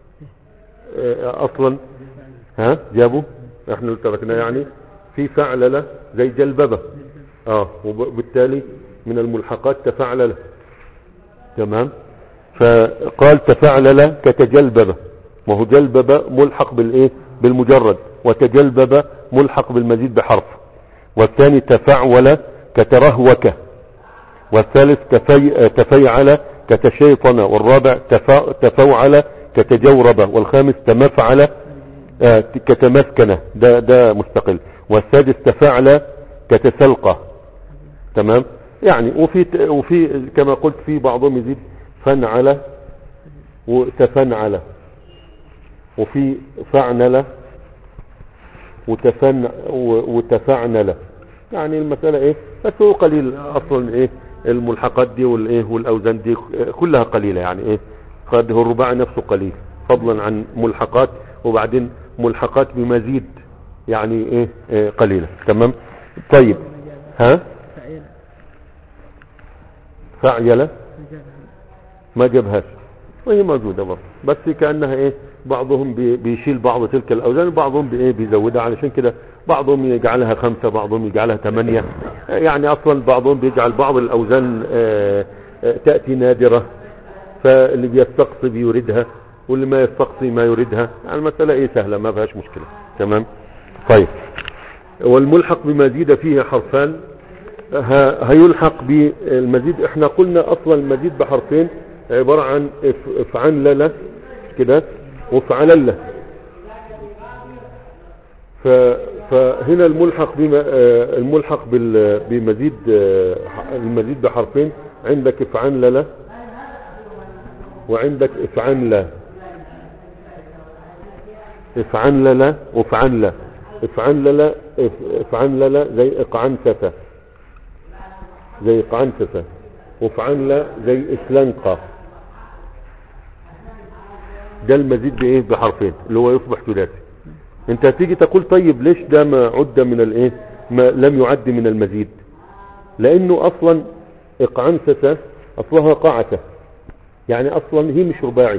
اصلا، ها جابوا، احنا اللي تركناه. يعني في فعلله زي جلببه، اه، وبالتالي من الملحقات تفعلله، تمام. فقال تفعلل كتجلببه، وهو جلببه ملحق بالايه بالمجرد، وتجلببه ملحق بالمزيد بحرف. والثاني تفعول كترهوك، والثالث تفي... تفيعل كتشيطن، والرابع تفا... تفوعل كتجورب، والخامس تمفعل آه كتمسكنه، ده ده مستقل، والسادس تفعل كتسلقه، تمام. يعني وفي وفي كما قلت في بعضهم يزيد فنعل وتفنعل، وفي فعنل وتفن وتفعنل. يعني المسألة ايه بس هو قليل اصلا ايه الملحقات دي والايه والاوزان دي كلها قليلة. يعني ايه قد هو الرباعي نفسه قليل فضلا عن ملحقات، وبعدين ملحقات بمزيد يعني ايه, إيه قليلة. تمام. طيب ها فعيلة ما جابهاش وهي موجودة برضه، بس كأنها ايه بعضهم بي بيشيل بعض تلك الاوزان وبعضهم بايه بيزودها، علشان كده بعضهم يجعلها خمسة بعضهم يجعلها ثمانية، يعني اصلا بعضهم بيجعل بعض الاوزان آآ آآ تأتي نادرة، فاللي بيستقصي بيوردها واللي ما يستقصي ما يوردها، يعني المسألة ايه سهلة ما فيهاش مشكلة. تمام. طيب والملحق بما زيد فيه حرفان هيلحق بالمزيد. احنا قلنا اصلا المزيد بحرفين عبارة عن افعان للا كده وفعللة، فهنا الملحق بما الملحق بمزيد المزيد بحرفين عندك افعان للا وعندك افعان لا، افعان للا وافعان لا. افعان للا افعان للا زي اقعنسة زي اقعنسة، وافعان لا زي اسلنقة. ده المزيد بايه بحرفين اللي هو يصبح ثلاثي. انت هتيجي تقول طيب ليش ده ما عد من الايه ما لم يعد من المزيد؟ لانه اصلا اقعنسة اصلها قاعته، يعني اصلا هي مش رباعي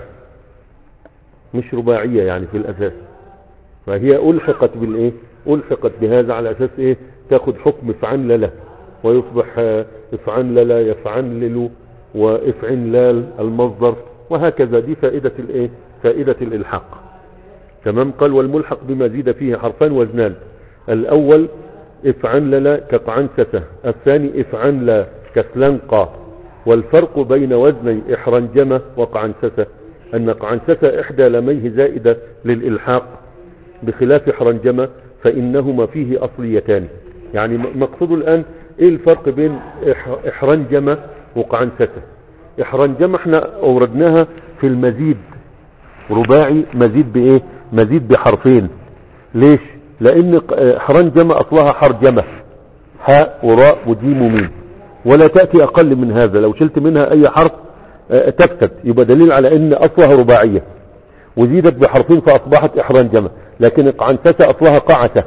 مش رباعية يعني في الاساس، فهي الحقت بالايه الحقت بهذا على اساس ايه تاخد حكم افعن للا ويصبح افعن للا يفعن للو وافعن لال المصدر وهكذا. دي فائدة الايه فائدة الالحاق. تمام. قال والملحق بما زيد فيه حرفان وزنان، الاول افعن للا كقعنسة، الثاني افعن لا كسلنقى. والفرق بين وزني احرنجمة وقعنسة ان قعنسة احدى لميه زائدة للالحاق بخلاف حرنجمة فانهما فيه اصليتان. يعني مقصود الان ايه الفرق بين احرنجمة وقعنسة؟ احرنجمة احنا اوردناها في المزيد رباعي، مزيد بايه مزيد بحرفين. ليش؟ لان حرنجمة اصلها حرجمة، حاء وراء وجيم وميم، ولا تأتي اقل من هذا، لو شلت منها اي حرف تفسد، يبقى دليل على ان اصلها رباعية وزيدت بحرفين فاصبحت احرنجمة. لكن قعنسة اصلها قعسة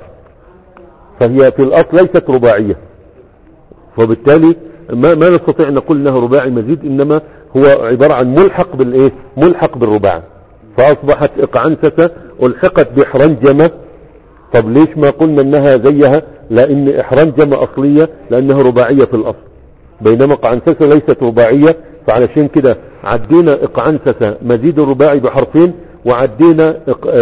فهي في الاصل ليست رباعية، وبالتالي ما, ما نستطيع نقول انها رباعي مزيد، انما هو عبارة عن ملحق بالايه ملحق بالرباع. فاصبحت اقعنسة الحقت باحرنجمة. طب ليش ما قلنا انها زيها؟ لان احرنجمة اصلية لانها رباعية في الاصل، بينما قعنسة ليست رباعية، فعلشان كده عدينا اقعنسة مزيد الرباعي بحرفين، وعدينا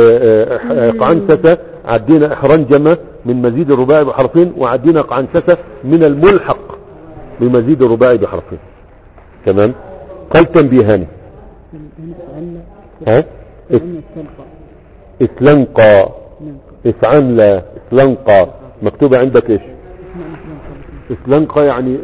اقعنسة عدينا احرنجمة من مزيد الرباعي بحرفين، وعدينا اقعنسة من الملحق بمزيد الرباعي بحرفين. تمام. قال تنبيهاني ها اسلنقى افعن لا اسلنقى مكتوبة عندك ايش؟ اسلنقى يعني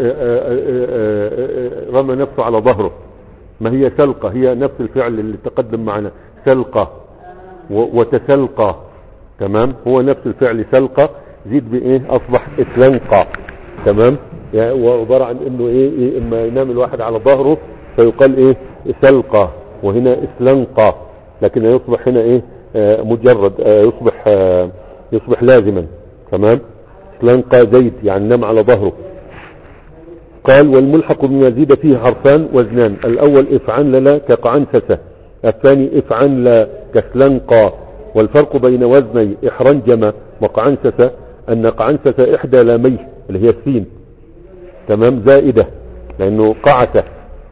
رمى نفسه على ظهره، ما هي سلقة، هي نفس الفعل اللي تقدم معنا سلقة وتسلقى. تمام. هو نفس الفعل سلقة زيد بايه اصبح اسلنقى. تمام. يعني وعبارة عن انه ايه, إيه اما ينام الواحد على ظهره فيقال ايه سلقة، وهنا اسلنقى، لكن يصبح هنا ايه آه مجرد آه يصبح آه يصبح لازما. تمام. اسلنقى زيد يعني نام على ظهره. قال والملحق بما زيد فيه حرفان وزنان، الاول افعن للا كقعنسة، الثاني افعن لا كسلنقى. والفرق بين وزني احرنجمة وقعنسة ان قعنسة احدى لاميه اللي هي السين. تمام. زائدة لانه قعسة،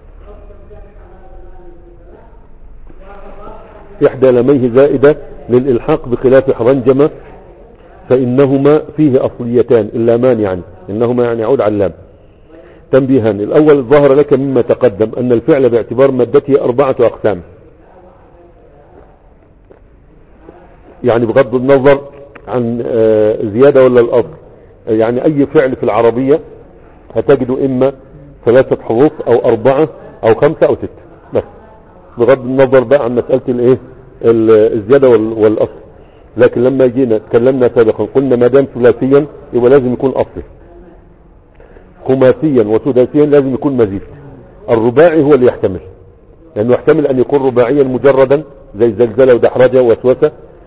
احدى لاميه زائدة للالحاق بخلاف حرنجمة فانهما فيه اصليتان اللامان، يعني انهما يعني يعود على اللام. تنبيهان، الاول ظهر لك مما تقدم ان الفعل باعتبار مادته اربعة اقسام، يعني بغض النظر عن زيادة ولا الاصل. يعني اي فعل في العربية هتجده اما ثلاثة حروف او اربعة او خمسة او ستة، بس بغض النظر بقى عن مسألة الايه الزيادة والاصل. لكن لما جينا تكلمنا سابقا قلنا ما دام ثلاثيا يبقى لازم يكون اصلي، خماسيا وسداسيا لازم يكون مزيد. الرباعي هو اللي يحتمل، لانه يحتمل ان يكون رباعيا مجردا زي زلزلة ودحرجة ووسوسة،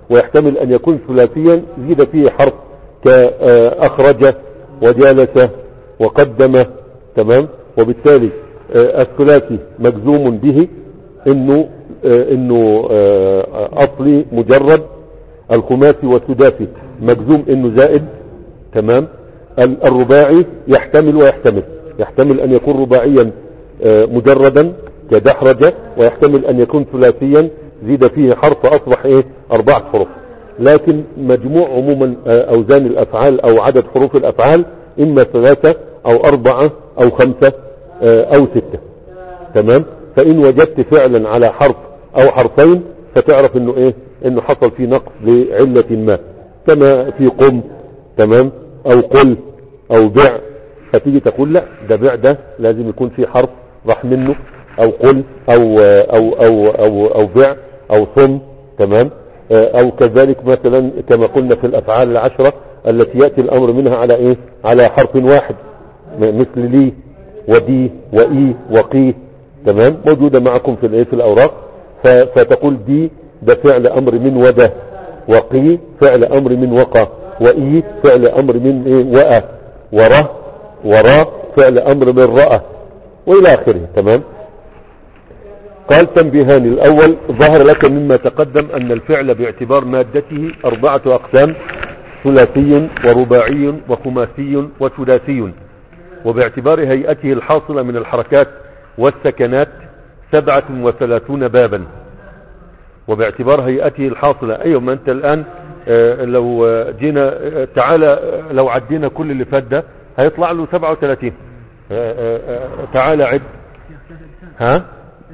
ويحتمل أن يكون ثلاثيا زيد فيه حرف كأخرج وجالس وقدم. تمام. وبالتالي الثلاثي مجزوم به انه انه اصلي مجرد. الخماسي والسداسي مجزوم انه زائد. تمام. الرباعي يحتمل ويحتمل يحتمل ان يكون رباعيا مجردا كدحرج، ويحتمل ان يكون ثلاثيا زيد فيه حرف اصبح ايه اربعة حروف. لكن مجموع عموما اوزان الافعال او عدد حروف الافعال اما ثلاثة او اربعة او خمسة او ستة. تمام. فان وجدت فعلا على حرف او حرفين فتعرف انه ايه انه حصل فيه نقص لعلة ما، كما في قم. تمام. او قل او بع، فتيجي تقول لا ده بع ده لازم يكون فيه حرف راح منه، او قل او او او او, أو بع او صم. تمام. او كذلك مثلا كما قلنا في الافعال العشرة التي يأتي الامر منها على ايه على حرف واحد، مثل لي ودي وإي وقي. تمام. موجودة معكم في الايه في الاوراق. فتقول دي ده فعل امر من وده، وقي فعل امر من وقى، وإي فعل امر من ايه وأ، ورا ورا فعل امر من رأى، والى اخره. تمام. قال تنبيهان. الاول ظهر لك مما تقدم ان الفعل باعتبار مادته اربعة اقسام: ثلاثي ورباعي وخماسي وثلاثي، وباعتبار هيئته الحاصلة من الحركات والسكنات سبعة وثلاثون بابا. وباعتبار هيئته الحاصلة ايوه ما انت الان اه لو جينا اه تعالى لو عدينا كل اللي فات ده هيطلع له سبعة وثلاثين. اه اه تعالى عد. ها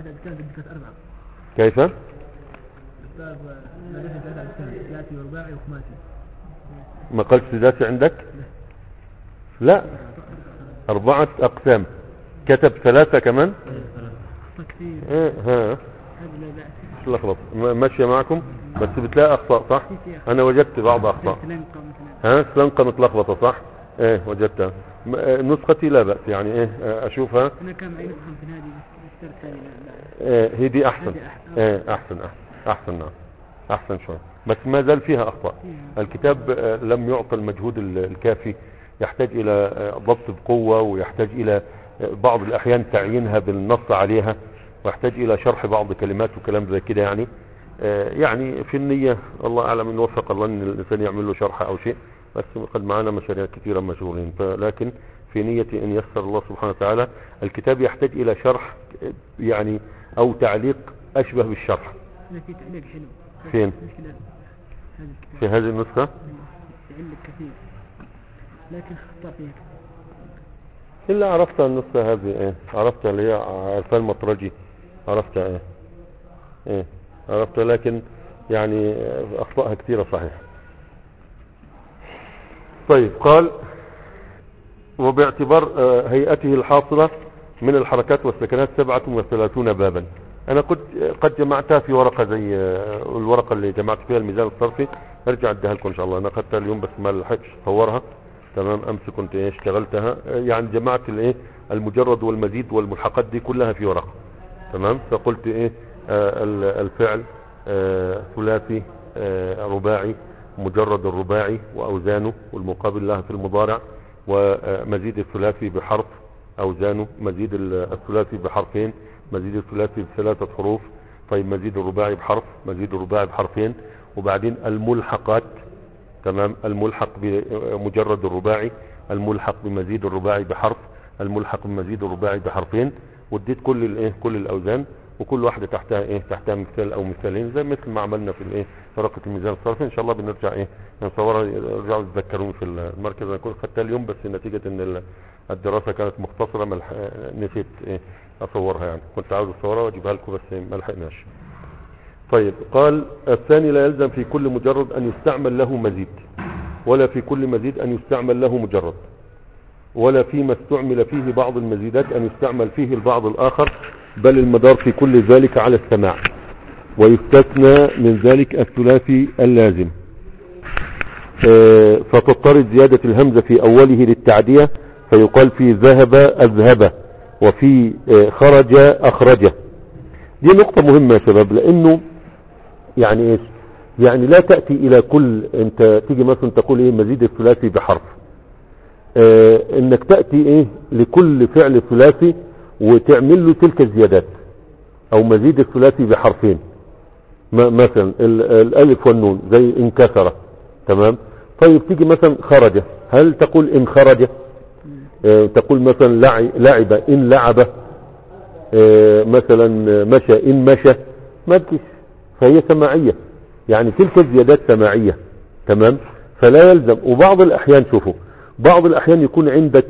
كيف ما قلت سداسي عندك؟ لا اربعة اقسام. كتب ثلاثة كمان. ايه ها لخبط ماشية معكم بس بتلاقي اخطاء صح. انا وجدت بعض اخطاء. ها سلنقة متلخبطة صح. ايه وجدتها. نسختي لا بأس يعني ايه اشوفها. انا كان معي نسخة في هذه بس ايه هي دي احسن. ايه احسن احسن احسن نعم احسن شوي، بس ما زال فيها اخطاء. الكتاب لم يعطى المجهود الكافي، يحتاج الى ضبط بقوة، ويحتاج الى بعض الاحيان تعيينها بالنص عليها، ويحتاج الى شرح بعض كلمات وكلام زي كده يعني. يعني في النية الله اعلم ان وفق الله ان الانسان يعمل له شرح او شيء، بس قد معنا مشاريع كثيرة مشغولين. لكن في نية ان يسر الله سبحانه وتعالى الكتاب يحتاج الى شرح يعني او تعليق اشبه بالشرح. في تعليق حلو. فين؟ في هذه النسخة تعليق كثير لكن خطأ فيها. إلا عرفت النسخة هذه ايه عرفت اللي هي عرفان المطرجي عرفتها ايه ايه عرفتها، لكن يعني اخطاءها كثيرة صحيح. طيب قال وباعتبار هيئته الحاصلة من الحركات والسكنات سبعة وثلاثون بابا. انا قد قد جمعتها في ورقة زي الورقة اللي جمعت فيها الميزان الصرفي، ارجع اديها لكم ان شاء الله. انا اخذتها اليوم بس ما لحقتش اصورها. تمام. امس كنت ايه اشتغلتها يعني جمعت الايه المجرد والمزيد والملحقات دي كلها في ورقة. تمام. فقلت ايه آه الفعل آه ثلاثي آه رباعي، مجرد الرباعي واوزانه والمقابل لها في المضارع، ومزيد الثلاثي بحرف اوزانه، مزيد الثلاثي بحرفين، مزيد الثلاثي بثلاثة حروف. طيب مزيد الرباعي بحرف، مزيد الرباعي بحرفين، وبعدين الملحقات. تمام. الملحق بمجرد الرباعي، الملحق بمزيد الرباعي بحرف، الملحق بمزيد الرباعي بحرفين. وديت كل الايه كل الاوزان، وكل واحدة تحتها ايه تحتها مثال او مثالين زي مثل ما عملنا في الايه ورقة الميزان الصرفي. ان شاء الله بنرجع ايه نصورها يرجعوا يتذكرون في المركز. انا كنت خدتها اليوم بس نتيجة ان الدراسة كانت مختصرة ملح... نسيت ايه اصورها يعني، كنت عاوز اصورها واجيبها لكم بس ما لحقناش. طيب قال الثاني لا يلزم في كل مجرد ان يستعمل له مزيد، ولا في كل مزيد ان يستعمل له مجرد، ولا فيما استعمل فيه بعض المزيدات ان يستعمل فيه البعض الاخر، بل المدار في كل ذلك على السماع. ويستثنى من ذلك الثلاثي اللازم، فتضطرد زيادة الهمزة في اوله للتعدية، فيقال في ذهب اذهب، وفي خرج اخرج. دي نقطة مهمة يا شباب، لانه يعني ايش يعني لا تأتي الى كل، انت تيجي مثلا تقول ايه مزيد الثلاثي بحرف، اه انك تأتي ايه لكل فعل ثلاثي وتعمل له تلك الزيادات، او مزيد الثلاثي بحرفين، مثلا الالف والنون زي انكسر، تمام. طيب تيجي مثلا خرج، هل تقول ان خرج؟ اه تقول مثلا لعب ان لعب، اه مثلا مشى ان مشى، ما تجيش، فهي سماعية، يعني تلك الزيادات سماعية، تمام. فلا يلزم. وبعض الاحيان شوفوا، بعض الاحيان يكون عندك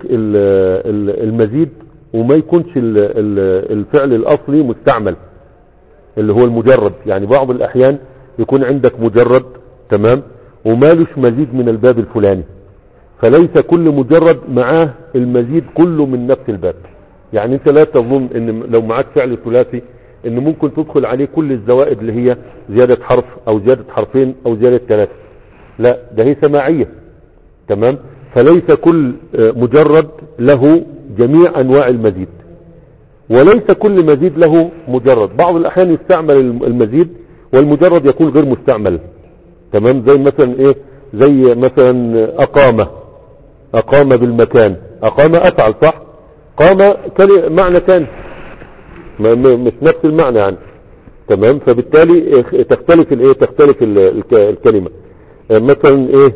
المزيد وما يكونش الفعل الاصلي مستعمل اللي هو المجرد، يعني بعض الاحيان يكون عندك مجرد، تمام، ومالوش مزيد من الباب الفلاني، فليس كل مجرد معاه المزيد كله من نفس الباب. يعني انت لا تظن ان لو معاك فعل ثلاثي ان ممكن تدخل عليه كل الزوائد اللي هي زيادة حرف او زيادة حرفين او زيادة ثلاثة، لا، ده هي سماعية، تمام. فليس كل مجرد له جميع انواع المزيد، وليس كل مزيد له مجرد. بعض الاحيان يستعمل المزيد والمجرد يكون غير مستعمل، تمام. زي مثلا ايه، زي مثلا اقام، اقام بالمكان، اقام افعل صح، قام معنى ثاني مش نفس المعنى يعني، تمام. فبالتالي تختلف الايه، تختلف الكلمة. مثلا ايه،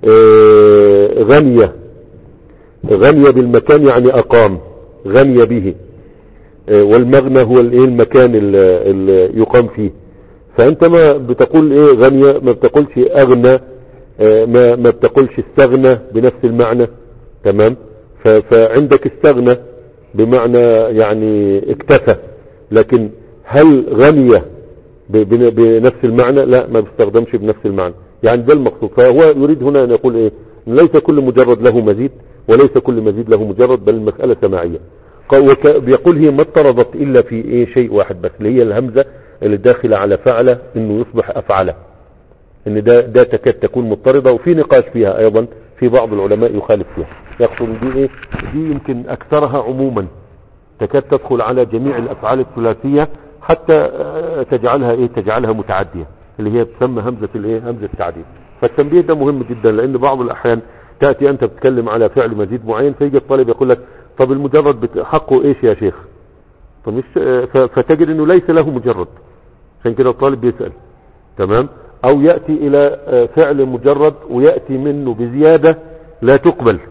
اه غنية، غنية بالمكان يعني اقام، غنية به، والمغنى هو الايه المكان اللي يقام فيه. فانت ما بتقول ايه غنية، ما بتقولش اغنى، ما ما بتقولش استغنى بنفس المعنى، تمام. فعندك استغنى بمعنى يعني اكتفى، لكن هل غنية بنفس المعنى؟ لا، ما بيستخدمش بنفس المعنى، يعني ده المقصود. فهو يريد هنا ان يقول ايه، ليس كل مجرد له مزيد وليس كل مزيد له مجرد، بل المسألة سماعية. بيقول هي ما اضطردت الا في ايه شيء واحد بس، اللي هي الهمزة اللي داخلة على فعله انه يصبح افعله، ان ده ده تكاد تكون مضطردة، وفي نقاش فيها ايضا، في بعض العلماء يخالف فيها، يقصد دي ايه، دي يمكن اكثرها عموما تكاد تدخل على جميع الافعال الثلاثية، حتى تجعلها ايه، تجعلها متعدية، اللي هي تسمى همزة الايه، همزة التعديل. فالتنبيه ده مهم جدا، لان بعض الاحيان تأتي انت بتتكلم على فعل مزيد معين، فيجي الطالب يقول لك طب المجرد حقه ايش يا شيخ، فمش فتجد انه ليس له مجرد، عشان كده الطالب بيسأل، تمام. او يأتي الى فعل مجرد ويأتي منه بزيادة لا تقبل.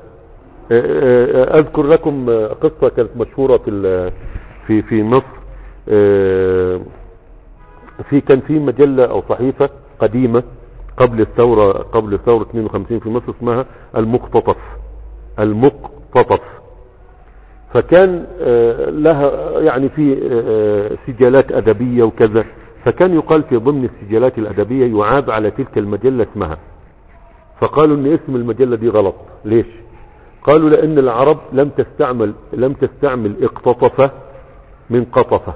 اذكر لكم قصة كانت مشهورة في في في مصر، في كان في مجلة او صحيفة قديمة قبل الثورة، قبل ثورة اثنين وخمسين في مصر، اسمها المقتطف، المقتطف. فكان لها يعني في سجالات ادبية وكذا، فكان يقال في ضمن السجالات الادبية يعاب على تلك المجلة اسمها، فقالوا ان اسم المجلة دي غلط. ليش؟ قالوا لان العرب لم تستعمل لم تستعمل اقتطف من قطفة.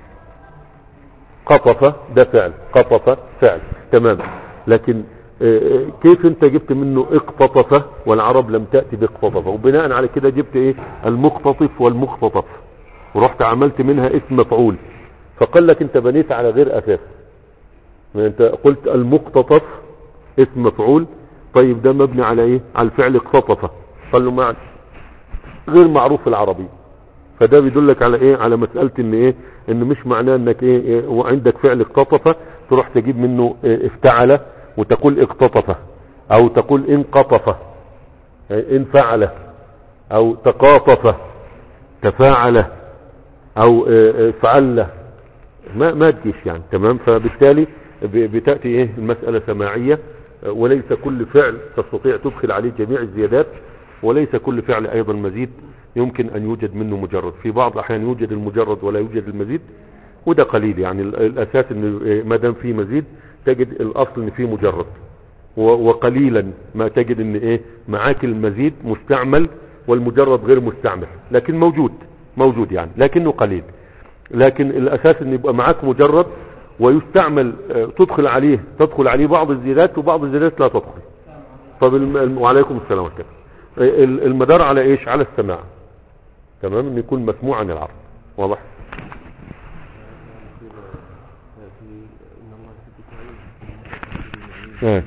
قطفة ده فعل، قطفة فعل، تمام، لكن كيف انت جبت منه اقتطف والعرب لم تأتي باقتطف، وبناء على كده جبت ايه المقتطف والمقتطف، ورحت عملت منها اسم مفعول، فقال لك انت بنيت على غير اساس. انت قلت المقتطف اسم مفعول، طيب ده مبني على ايه، على الفعل اقتطف، قال له معنى غير معروف العربي. فده بيدلك على ايه، على مسألة ان ايه، ان مش معناه انك ايه, إيه وعندك فعل اقتطف تروح تجيب منه إيه افتعل وتقول اقتطف، او تقول انقطف، إيه انفعل، او تقاطف، تفاعل، او إيه فعل، ما ما تجيش يعني، تمام. فبالتالي بتأتي ايه المسألة سماعية، وليس كل فعل تستطيع تدخل عليه جميع الزيادات، وليس كل فعل ايضا مزيد يمكن ان يوجد منه مجرد. في بعض الاحيان يوجد المجرد ولا يوجد المزيد، وده قليل، يعني الاساس ان ما دام فيه مزيد تجد الاصل ان فيه مجرد، وقليلا ما تجد ان ايه معاك المزيد مستعمل والمجرد غير مستعمل، لكن موجود موجود يعني، لكنه قليل. لكن الاساس ان يبقى معاك مجرد ويستعمل، تدخل عليه تدخل عليه بعض الزيادات وبعض الزيادات لا تدخل. طب وعليكم السلام عليكم. المدار على ايش؟ على السماع، تمام، ان يكون مسموع عن العرض. واضح؟ إن الله آه.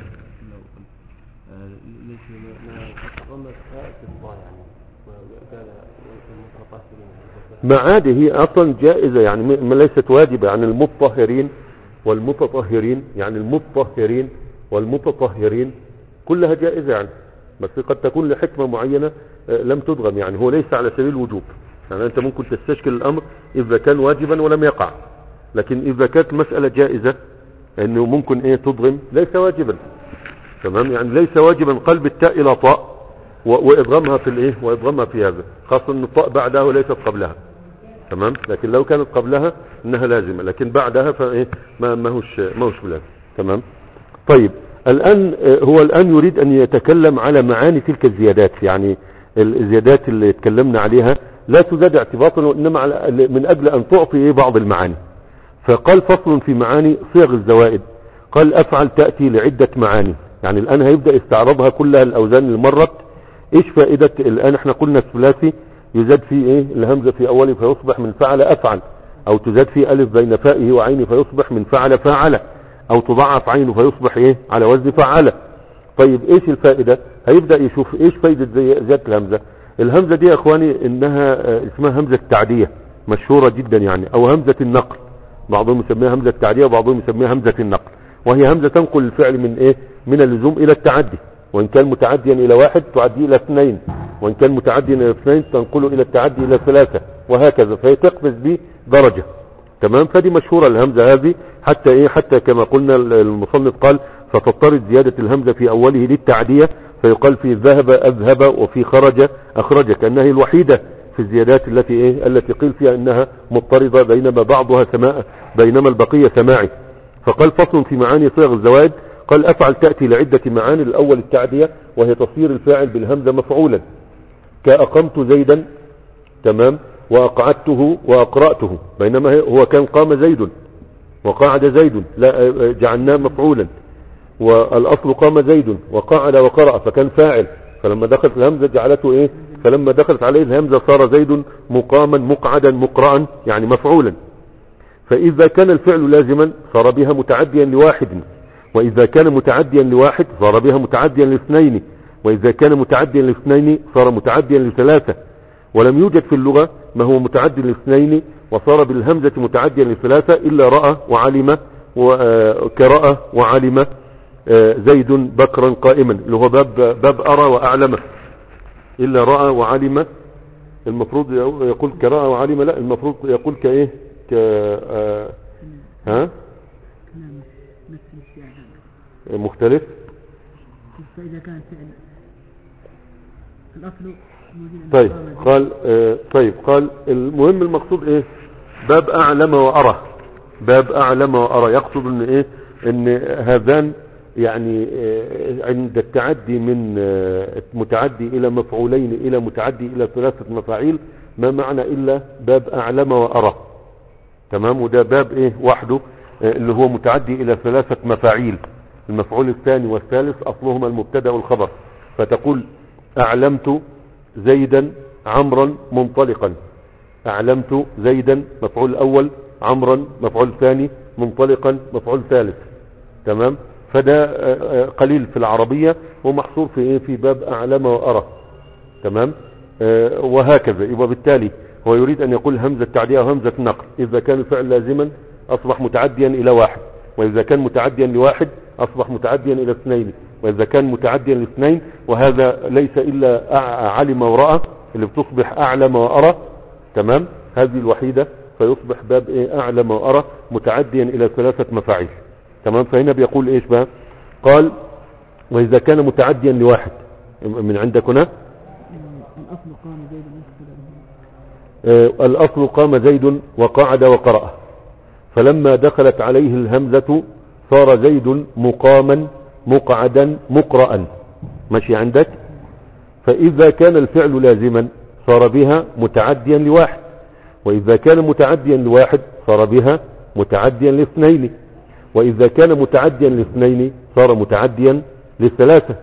ليش ما ضمت هاء الضاء يعني وقال المتطهرين ما عادي هي اصلا جائزة يعني ما ليست واجبة. يعني المطهرين والمتطهرين يعني المطهرين والمتطهرين كلها جائزة يعني، بس قد تكون لحكمة معينة لم تدغم. يعني هو ليس على سبيل الوجوب، يعني انت ممكن تستشكل الامر اذا كان واجبا ولم يقع، لكن اذا كانت مسألة جائزة انه ممكن ايه تدغم ليس واجبا. تمام، يعني ليس واجبا قلب التاء الى طاء وادغامها في الايه وادغامها في هذا، خاصة ان الطاء بعدها وليست قبلها. تمام، لكن لو كانت قبلها انها لازمة، لكن بعدها فايه ما ما هوش ما هوش بلازم. تمام. طيب الان هو الان يريد ان يتكلم على معاني تلك الزيادات. يعني الزيادات اللي اتكلمنا عليها لا تزاد اعتباطا، وانما من اجل ان تعطي ايه بعض المعاني. فقال فصل في معاني صيغ الزوائد. قال افعل تأتي لعدة معاني. يعني الان هيبدأ يستعرضها كلها الاوزان اللي مرت. ايش فائدة الان؟ احنا قلنا الثلاثي يزاد فيه ايه الهمزة في اوله فيصبح من فعل افعل، او تزاد فيه الف بين فائه وعينه فيصبح من فعل فاعل، او تضعف عينه فيصبح ايه على وزن فعل. طيب ايش الفائدة؟ هيبدأ يشوف ايش فايدة زيادة الهمزة. الهمزة دي يا اخواني انها اسمها همزة التعدية، مشهورة جدا يعني، او همزة النقل. بعضهم يسميها همزة التعدية وبعضهم يسميها همزة النقل. وهي همزة تنقل الفعل من ايه من اللزوم الى التعدي، وان كان متعديا الى واحد تعدي الى اثنين، وان كان متعديا الى اثنين تنقله الى التعدي الى ثلاثة، وهكذا. فهي تقفز بدرجة. تمام. فدي مشهورة الهمزة هذه، حتى ايه حتى كما قلنا المصنف قال فتضطرد زيادة الهمزة في اوله للتعدية، فيقال في ذهب اذهب وفي خرج اخرج، كأنها هي الوحيدة في الزيادات التي ايه التي قيل فيها انها مضطردة، بينما بعضها سماء بينما البقية سماعي. فقال فصل في معاني صيغ الزوائد. قال افعل تأتي لعدة معاني. الاول التعدية، وهي تصير الفاعل بالهمزة مفعولا، كأقمت زيدا. تمام. واقعدته واقرأته، بينما هو كان قام زيد وقعد زيد، لا جعلناه مفعولا. والاصل قام زيد وقعد وقرأ فكان فاعل، فلما دخلت الهمزة جعلته ايه فلما دخلت عليه الهمزة صار زيد مقاما مقعدا مقرأا، يعني مفعولا. فاذا كان الفعل لازما صار بها متعديا لواحد، واذا كان متعديا لواحد صار بها متعديا لاثنين، واذا كان متعديا لاثنين صار متعديا لثلاثة. ولم يوجد في اللغة ما هو متعدي لاثنين وصار بالهمزة متعديا لثلاثة إلا رأى وعلم، وكرأى وعلم زيد بكرا قائما، اللي هو باب, باب أرى وأعلم. إلا رأى وعلم، المفروض يقول كرأى وعلم، لا المفروض يقول كإيه ك آه ها مختلف. فإذا كان فعل الأصل. طيب قال آه طيب قال المهم المقصود ايه باب اعلم وارى. باب اعلم وارى يقصد ان ايه ان هذان يعني آه عند التعدي من آه متعدي الى مفعولين الى متعدي الى ثلاثة مفاعيل ما معنى الا باب اعلم وارى. تمام. وده باب ايه وحده آه اللي هو متعدي الى ثلاثة مفاعيل. المفعول الثاني والثالث اصلهما المبتدا والخبر، فتقول اعلمت زيدا عمرا منطلقا. اعلمت زيدا مفعول اول، عمرا مفعول ثاني، منطلقا مفعول ثالث. تمام. فده قليل في العربية ومحصور في ايه في باب اعلم وارى. تمام. وهكذا. يبقى بالتالي هو يريد ان يقول همزة تعدية وهمزة نقل. اذا كان الفعل لازما اصبح متعديا الى واحد، واذا كان متعديا لواحد اصبح متعديا الى اثنين، واذا كان متعديا لاثنين، وهذا ليس الا علم ورأى اللي بتصبح اعلم وارى. تمام. هذه الوحيدة، فيصبح باب ايه اعلم وارى متعديا الى ثلاثة مفاعيل. تمام. فهنا بيقول ايش بقى؟ قال واذا كان متعديا لواحد من عندك هنا الاصل قام زيد آه الاصل قام زيد وقعد وقرأ، فلما دخلت عليه الهمزة صار زيد مقاما مقعدا مقرأا. ماشي عندك؟ فإذا كان الفعل لازما صار بها متعديا لواحد، وإذا كان متعديا لواحد صار بها متعديا لاثنين، وإذا كان متعديا لاثنين صار متعديا للثلاثة.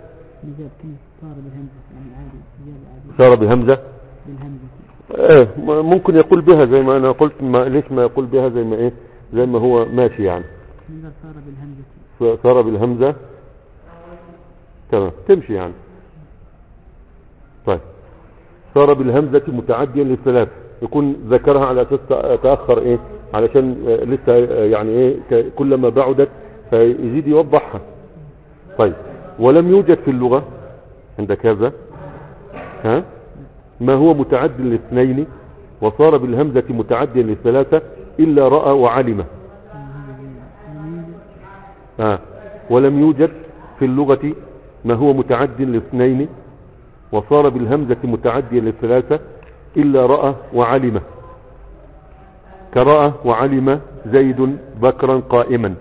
صار بهمزة ايه ممكن يقول بها زي ما انا قلت، ما ليش ما يقول بها زي ما ايه زي ما هو ماشي يعني. صار بالهمزة صار بالهمزة تمام تمشي يعني. طيب صار بالهمزة متعديا للثلاث، يكون ذكرها على اساس تأخر ايه علشان لسه يعني ايه كلما بعدت فيزيد يوضحها. طيب ولم يوجد في اللغة عندك هذا ها ما هو متعد للاثنين وصار بالهمزة متعديا للثلاثة إلا رأى وعلم. آه. ولم يوجد في اللغة ما هو متعد للاثنين وصار بالهمزة متعديا للثلاثة إلا رأى وعلم، كرأى وعلم زيد بكرا قائما.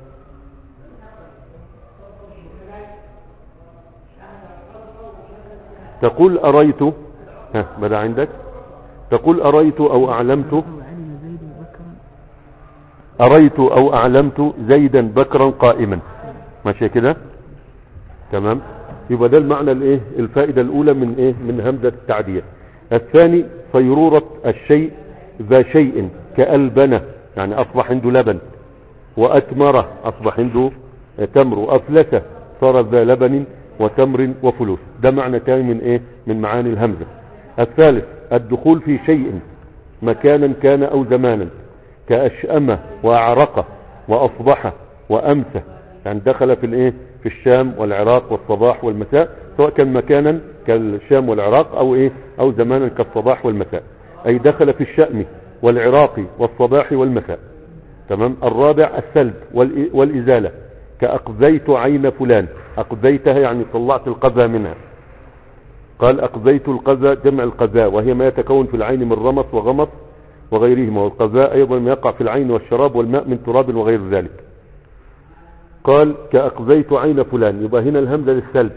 تقول أريت، ها بدأ عندك، تقول أريت أو أعلمت، أريت أو أعلمت زيدا بكرا قائما، ماشي كده تمام. يبقى ده المعنى الايه الفائدة الأولى من ايه من همزة التعدية. الثاني صيرورة الشيء ذا شيء كألبنة، يعني أصبح عنده لبن، وأتمرة أصبح عنده تمر، وأفلسة صار ذا لبن وتمر وفلوس. ده معنى تاني من ايه من معاني الهمزة. الثالث الدخول في شيء مكانا كان أو زمانا، كأشأمة وأعرقة وأصبح وأمسى، يعني دخل في الايه في الشام والعراق والصباح والمساء، سواء كان مكانا كالشام والعراق او ايه او زمانا كالصباح والمساء، اي دخل في الشأم والعراق والصباح والمساء. تمام. الرابع السلب والإزالة، كأقذيت عين فلان، أقذيتها يعني طلعت القذى منها. قال أقذيت القذى جمع القذى، وهي ما يتكون في العين من رمص وغمص وغيرهما، والقذى أيضا ما يقع في العين والشراب والماء من تراب وغير ذلك. قال كأقذيت عين فلان، يبقى هنا الهمزة للسلب.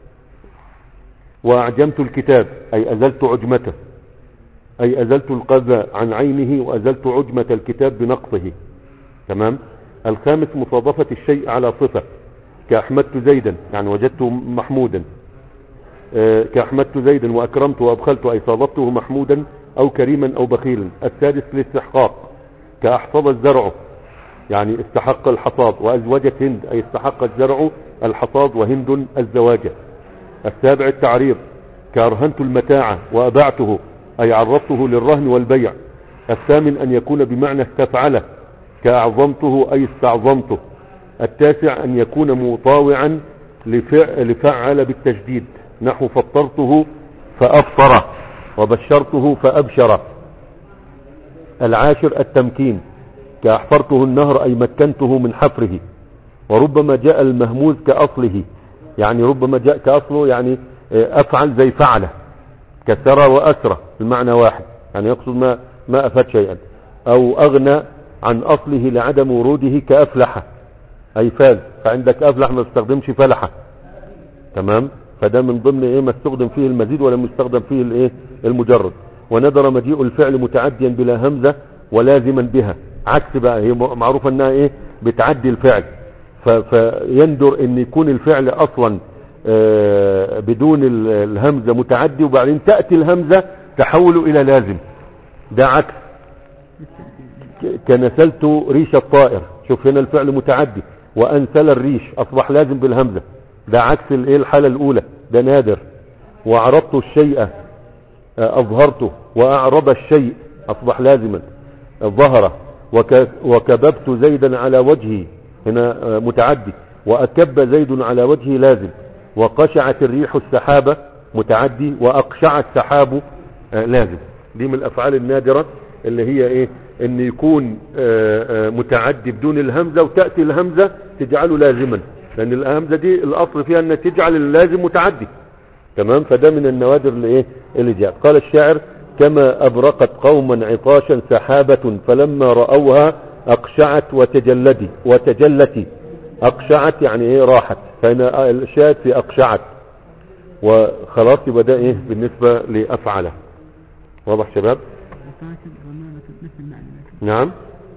وأعجمت الكتاب أي أزلت عجمته، أي أزلت القذى عن عينه وأزلت عجمة الكتاب بنقصه. تمام. الخامس مصادفة الشيء على صفة، كأحمدت زيدا يعني وجدته محمودا، آه كأحمدت زيدا وأكرمت وأبخلت أي صادفته محمودا أو كريما أو بخيلا. السادس الاستحقاق، كأحصد الزرع يعني استحق الحصاد، وأزوجت هند أي استحق الزرع الحصاد وهند الزواجة. السابع التعريض، كأرهنت المتاع وأبعته أي عرضته للرهن والبيع. الثامن أن يكون بمعنى استفعله، كأعظمته أي استعظمته. التاسع أن يكون مطاوعا لفعل بالتجديد، نحو فطرته فأفطر وبشرته فأبشر. العاشر التمكين، كأحفرته النهر أي مكنته من حفره. وربما جاء المهموز كأصله، يعني ربما جاء كأصله يعني أفعل زي فعله، كسرى وأسرى المعنى واحد، يعني يقصد ما, ما أفاد شيئا. أو أغنى عن أصله لعدم وروده، كأفلح أي فاز، فعندك أفلح ما استخدمش فلحة. تمام. فده من ضمن إيه ما استخدم فيه المزيد ولم يستخدم فيه الإيه المجرد. وندر مجيء الفعل متعديا بلا همزة ولازما بها، عكس بقى هي معروفة انها ايه بتعدي الفعل، فيندر ان يكون الفعل اصلا بدون الهمزة متعدي وبعدين تأتي الهمزة تحول الى لازم. ده عكس، كنسلت ريش الطائر، شوف هنا الفعل متعدي، وانسل الريش اصبح لازم بالهمزة، ده عكس الايه الحالة الاولى، ده نادر. وعرضت الشيء اظهرته، واعرض الشيء اصبح لازما ظهر. وكببت زيدا على وجهه هنا متعدي، وأكب زيد على وجهه لازم. وقشعت الريح السحابة متعدي، وأقشع السحاب لازم. دي من الأفعال النادرة اللي هي ايه ان يكون متعدي بدون الهمزة وتأتي الهمزة تجعله لازما، لأن الهمزة دي الأصل فيها ان تجعل اللازم متعدي. تمام. فده من النوادر اللي ايه اللي جاء. قال الشاعر كما أبرقت قوما عطاشا سحابة فلما رأوها أقشعت وتجلدي وتجلتي. أقشعت يعني ايه راحت، فهنا الشاهد في أقشعت. وخلاص يبقى ده ايه بالنسبة لأفعله. واضح شباب؟ نعم.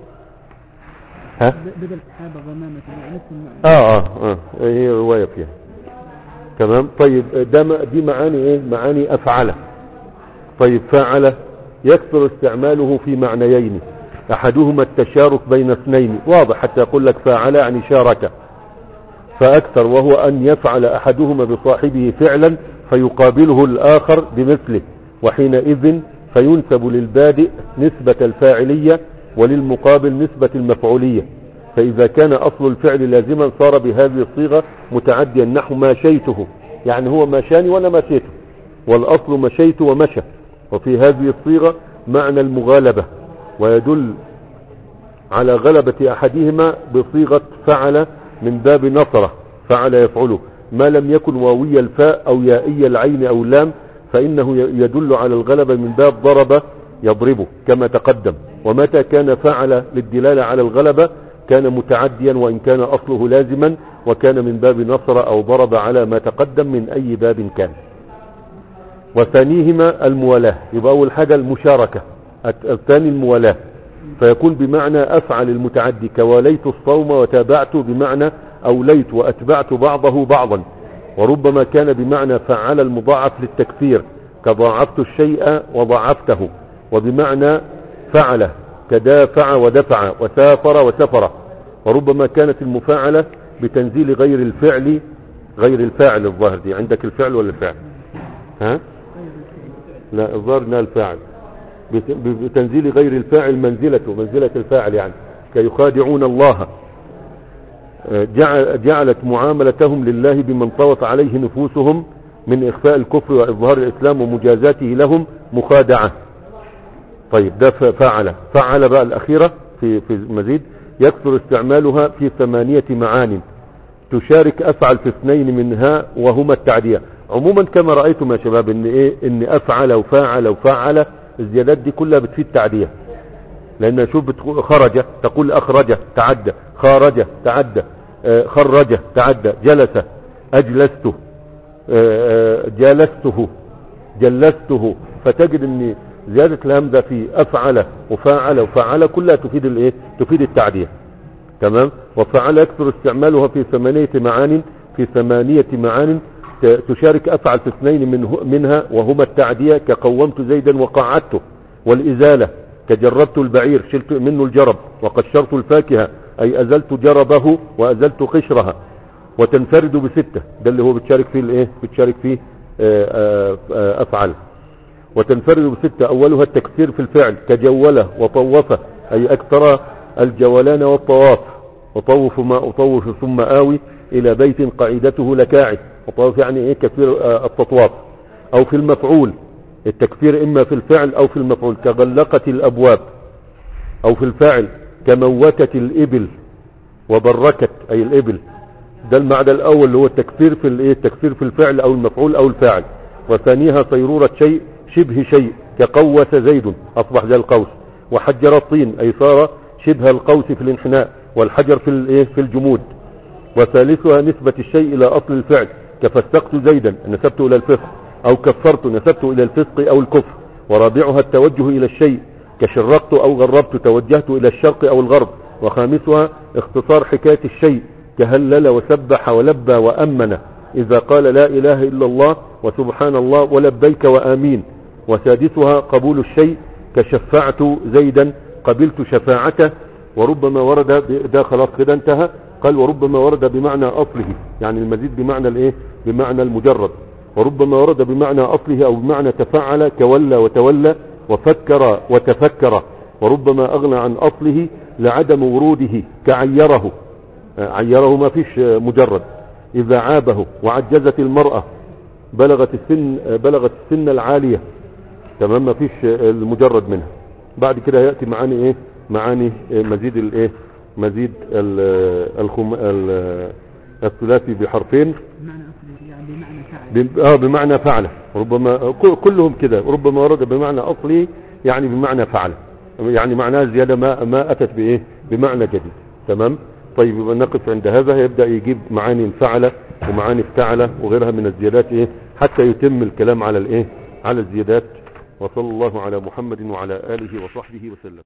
ها بدل سحابة غمامة نفس المعنى. اه اه اه هي رواية فيها. تمام. طيب ده دي معاني ايه معاني أفعله. طيب فاعل يكثر استعماله في معنيين، احدهما التشارك بين اثنين، واضح حتى يقول لك فاعل يعني شارك. فأكثر، وهو أن يفعل أحدهما بصاحبه فعلا فيقابله الآخر بمثله، وحينئذ فينسب للبادئ نسبة الفاعلية وللمقابل نسبة المفعولية. فإذا كان أصل الفعل لازما صار بهذه الصيغة متعديا، نحو ماشيته، يعني هو ماشاني وأنا ماشيته، والأصل مشيت ومشى. وفي هذه الصيغة معنى المغالبة، ويدل على غلبة أحدهما بصيغة فعل من باب نصرة، فعل يفعله، ما لم يكن واوي الفاء أو يائي العين أو اللام، فإنه يدل على الغلبة من باب ضرب يضربه كما تقدم. ومتى كان فعل للدلالة على الغلبة كان متعديا وإن كان أصله لازما، وكان من باب نصر أو ضرب على ما تقدم من أي باب كان. وثانيهما الموالاة، يبقى أول حاجة المشاركة، الثاني الموالاة، فيكون بمعنى أفعل المتعدي، كواليت الصوم وتابعت بمعنى أوليت وأتبعت بعضه بعضا. وربما كان بمعنى فعل المضاعف للتكثير، كضاعفت الشيء وضاعفته، وبمعنى فعل كدافع ودفع وسافر وسفر. وربما كانت المفاعلة بتنزيل غير الفعل، غير الفاعل الظاهر دي عندك الفعل ولا الفعل؟ ها؟ لا الظاهر انها الفاعل، بتنزيل غير الفاعل منزلته منزلة الفاعل، يعني كيخادعون الله. جعل جعلت معاملتهم لله بمن طوت عليه نفوسهم من إخفاء الكفر وإظهار الإسلام ومجازاته لهم مخادعة. طيب ده فعل. فعل بقى الأخيرة في في المزيد يكثر استعمالها في ثمانية معان تشارك أفعل في اثنين منها وهما التعدية. عموما كما رأيتم يا شباب ان ايه ان أفعل وفاعل وفعل الزيادات دي كلها بتفيد تعدية، لأن شوف بتقول خرج تقول أخرج تعدى، خارج تعدى، خرج تعدى، جلس أجلسته، جلسته جلسته. فتجد ان زيادة الهمزة في أفعل وفاعل وفعل كلها تفيد الايه تفيد التعدية. تمام. وفعل يكثر استعمالها في ثمانية معان في ثمانية معان تشارك أفعل في اثنين منه منها وهما التعدية، كقومت زيدا وقعدته، والإزالة كجربت البعير شلت منه الجرب، وقشرت الفاكهة أي أزلت جربه وأزلت قشرها. وتنفرد بستة، ده اللي هو بتشارك فيه الايه بتشارك فيه أفعل. وتنفرد بستة، أولها التكثير في الفعل، كجوله وطوفه أي أكثر الجولان والطواف، وطوف ما أطوف ثم آوي إلى بيت قاعدته لكاعد. وطواف يعني إيه كثير التطواف. أو في المفعول التكثير إما في الفعل أو في المفعول، كغلقت الأبواب. أو في الفاعل كموتت الإبل وبركت أي الإبل. ده المعنى الأول اللي هو التكثير في الإيه التكثير في الفعل أو المفعول أو الفاعل. وثانيها صيرورة شيء شبه شيء، كقوس زيد أصبح زي القوس. وحجر الطين أي صار شبه القوس في الانحناء، والحجر في الايه في الجمود. وثالثها نسبة الشيء إلى أصل الفعل، كفسقت زيدا نسبته إلى الفسق، أو كفرت نسبته إلى الفسق أو الكفر. ورابعها التوجه إلى الشيء، كشرقت أو غربت توجهت إلى الشرق أو الغرب. وخامسها اختصار حكاية الشيء، كهلل وسبح ولبى وأمن إذا قال لا إله إلا الله وسبحان الله ولبيك وآمين. وسادسها قبول الشيء، كشفعت زيدا قبلت شفاعته. وربما ورد ده خلاص كده انتهى. قال وربما ورد بمعنى أصله، يعني المزيد بمعنى الايه بمعنى المجرد. وربما ورد بمعنى أصله أو بمعنى تفعل، كولى وتولى وفكر وتفكر. وربما أغنى عن أصله لعدم وروده، كعيره، عيره ما فيش مجرد. إذا عابه. وعجزت المرأة بلغت السن بلغت السن العالية. تمام ما فيش المجرد منها. بعد كده يأتي معاني ايه معاني مزيد الايه مزيد الخم الثلاثي بحرفين بمعنى أصلي يعني بمعنى فعل. اه بمعنى فعل. ربما كلهم كده. ربما ورد بمعنى أصلي يعني بمعنى فعل، يعني معناه زيادة ما ما أتت بايه بمعنى جديد. تمام. طيب يبقى نقف عند هذا. يبدأ يجيب معاني الفعل ومعاني افتعل وغيرها من الزيادات ايه حتى يتم الكلام على الايه على الزيادات. وصلى الله على محمد وعلى آله وصحبه وسلم.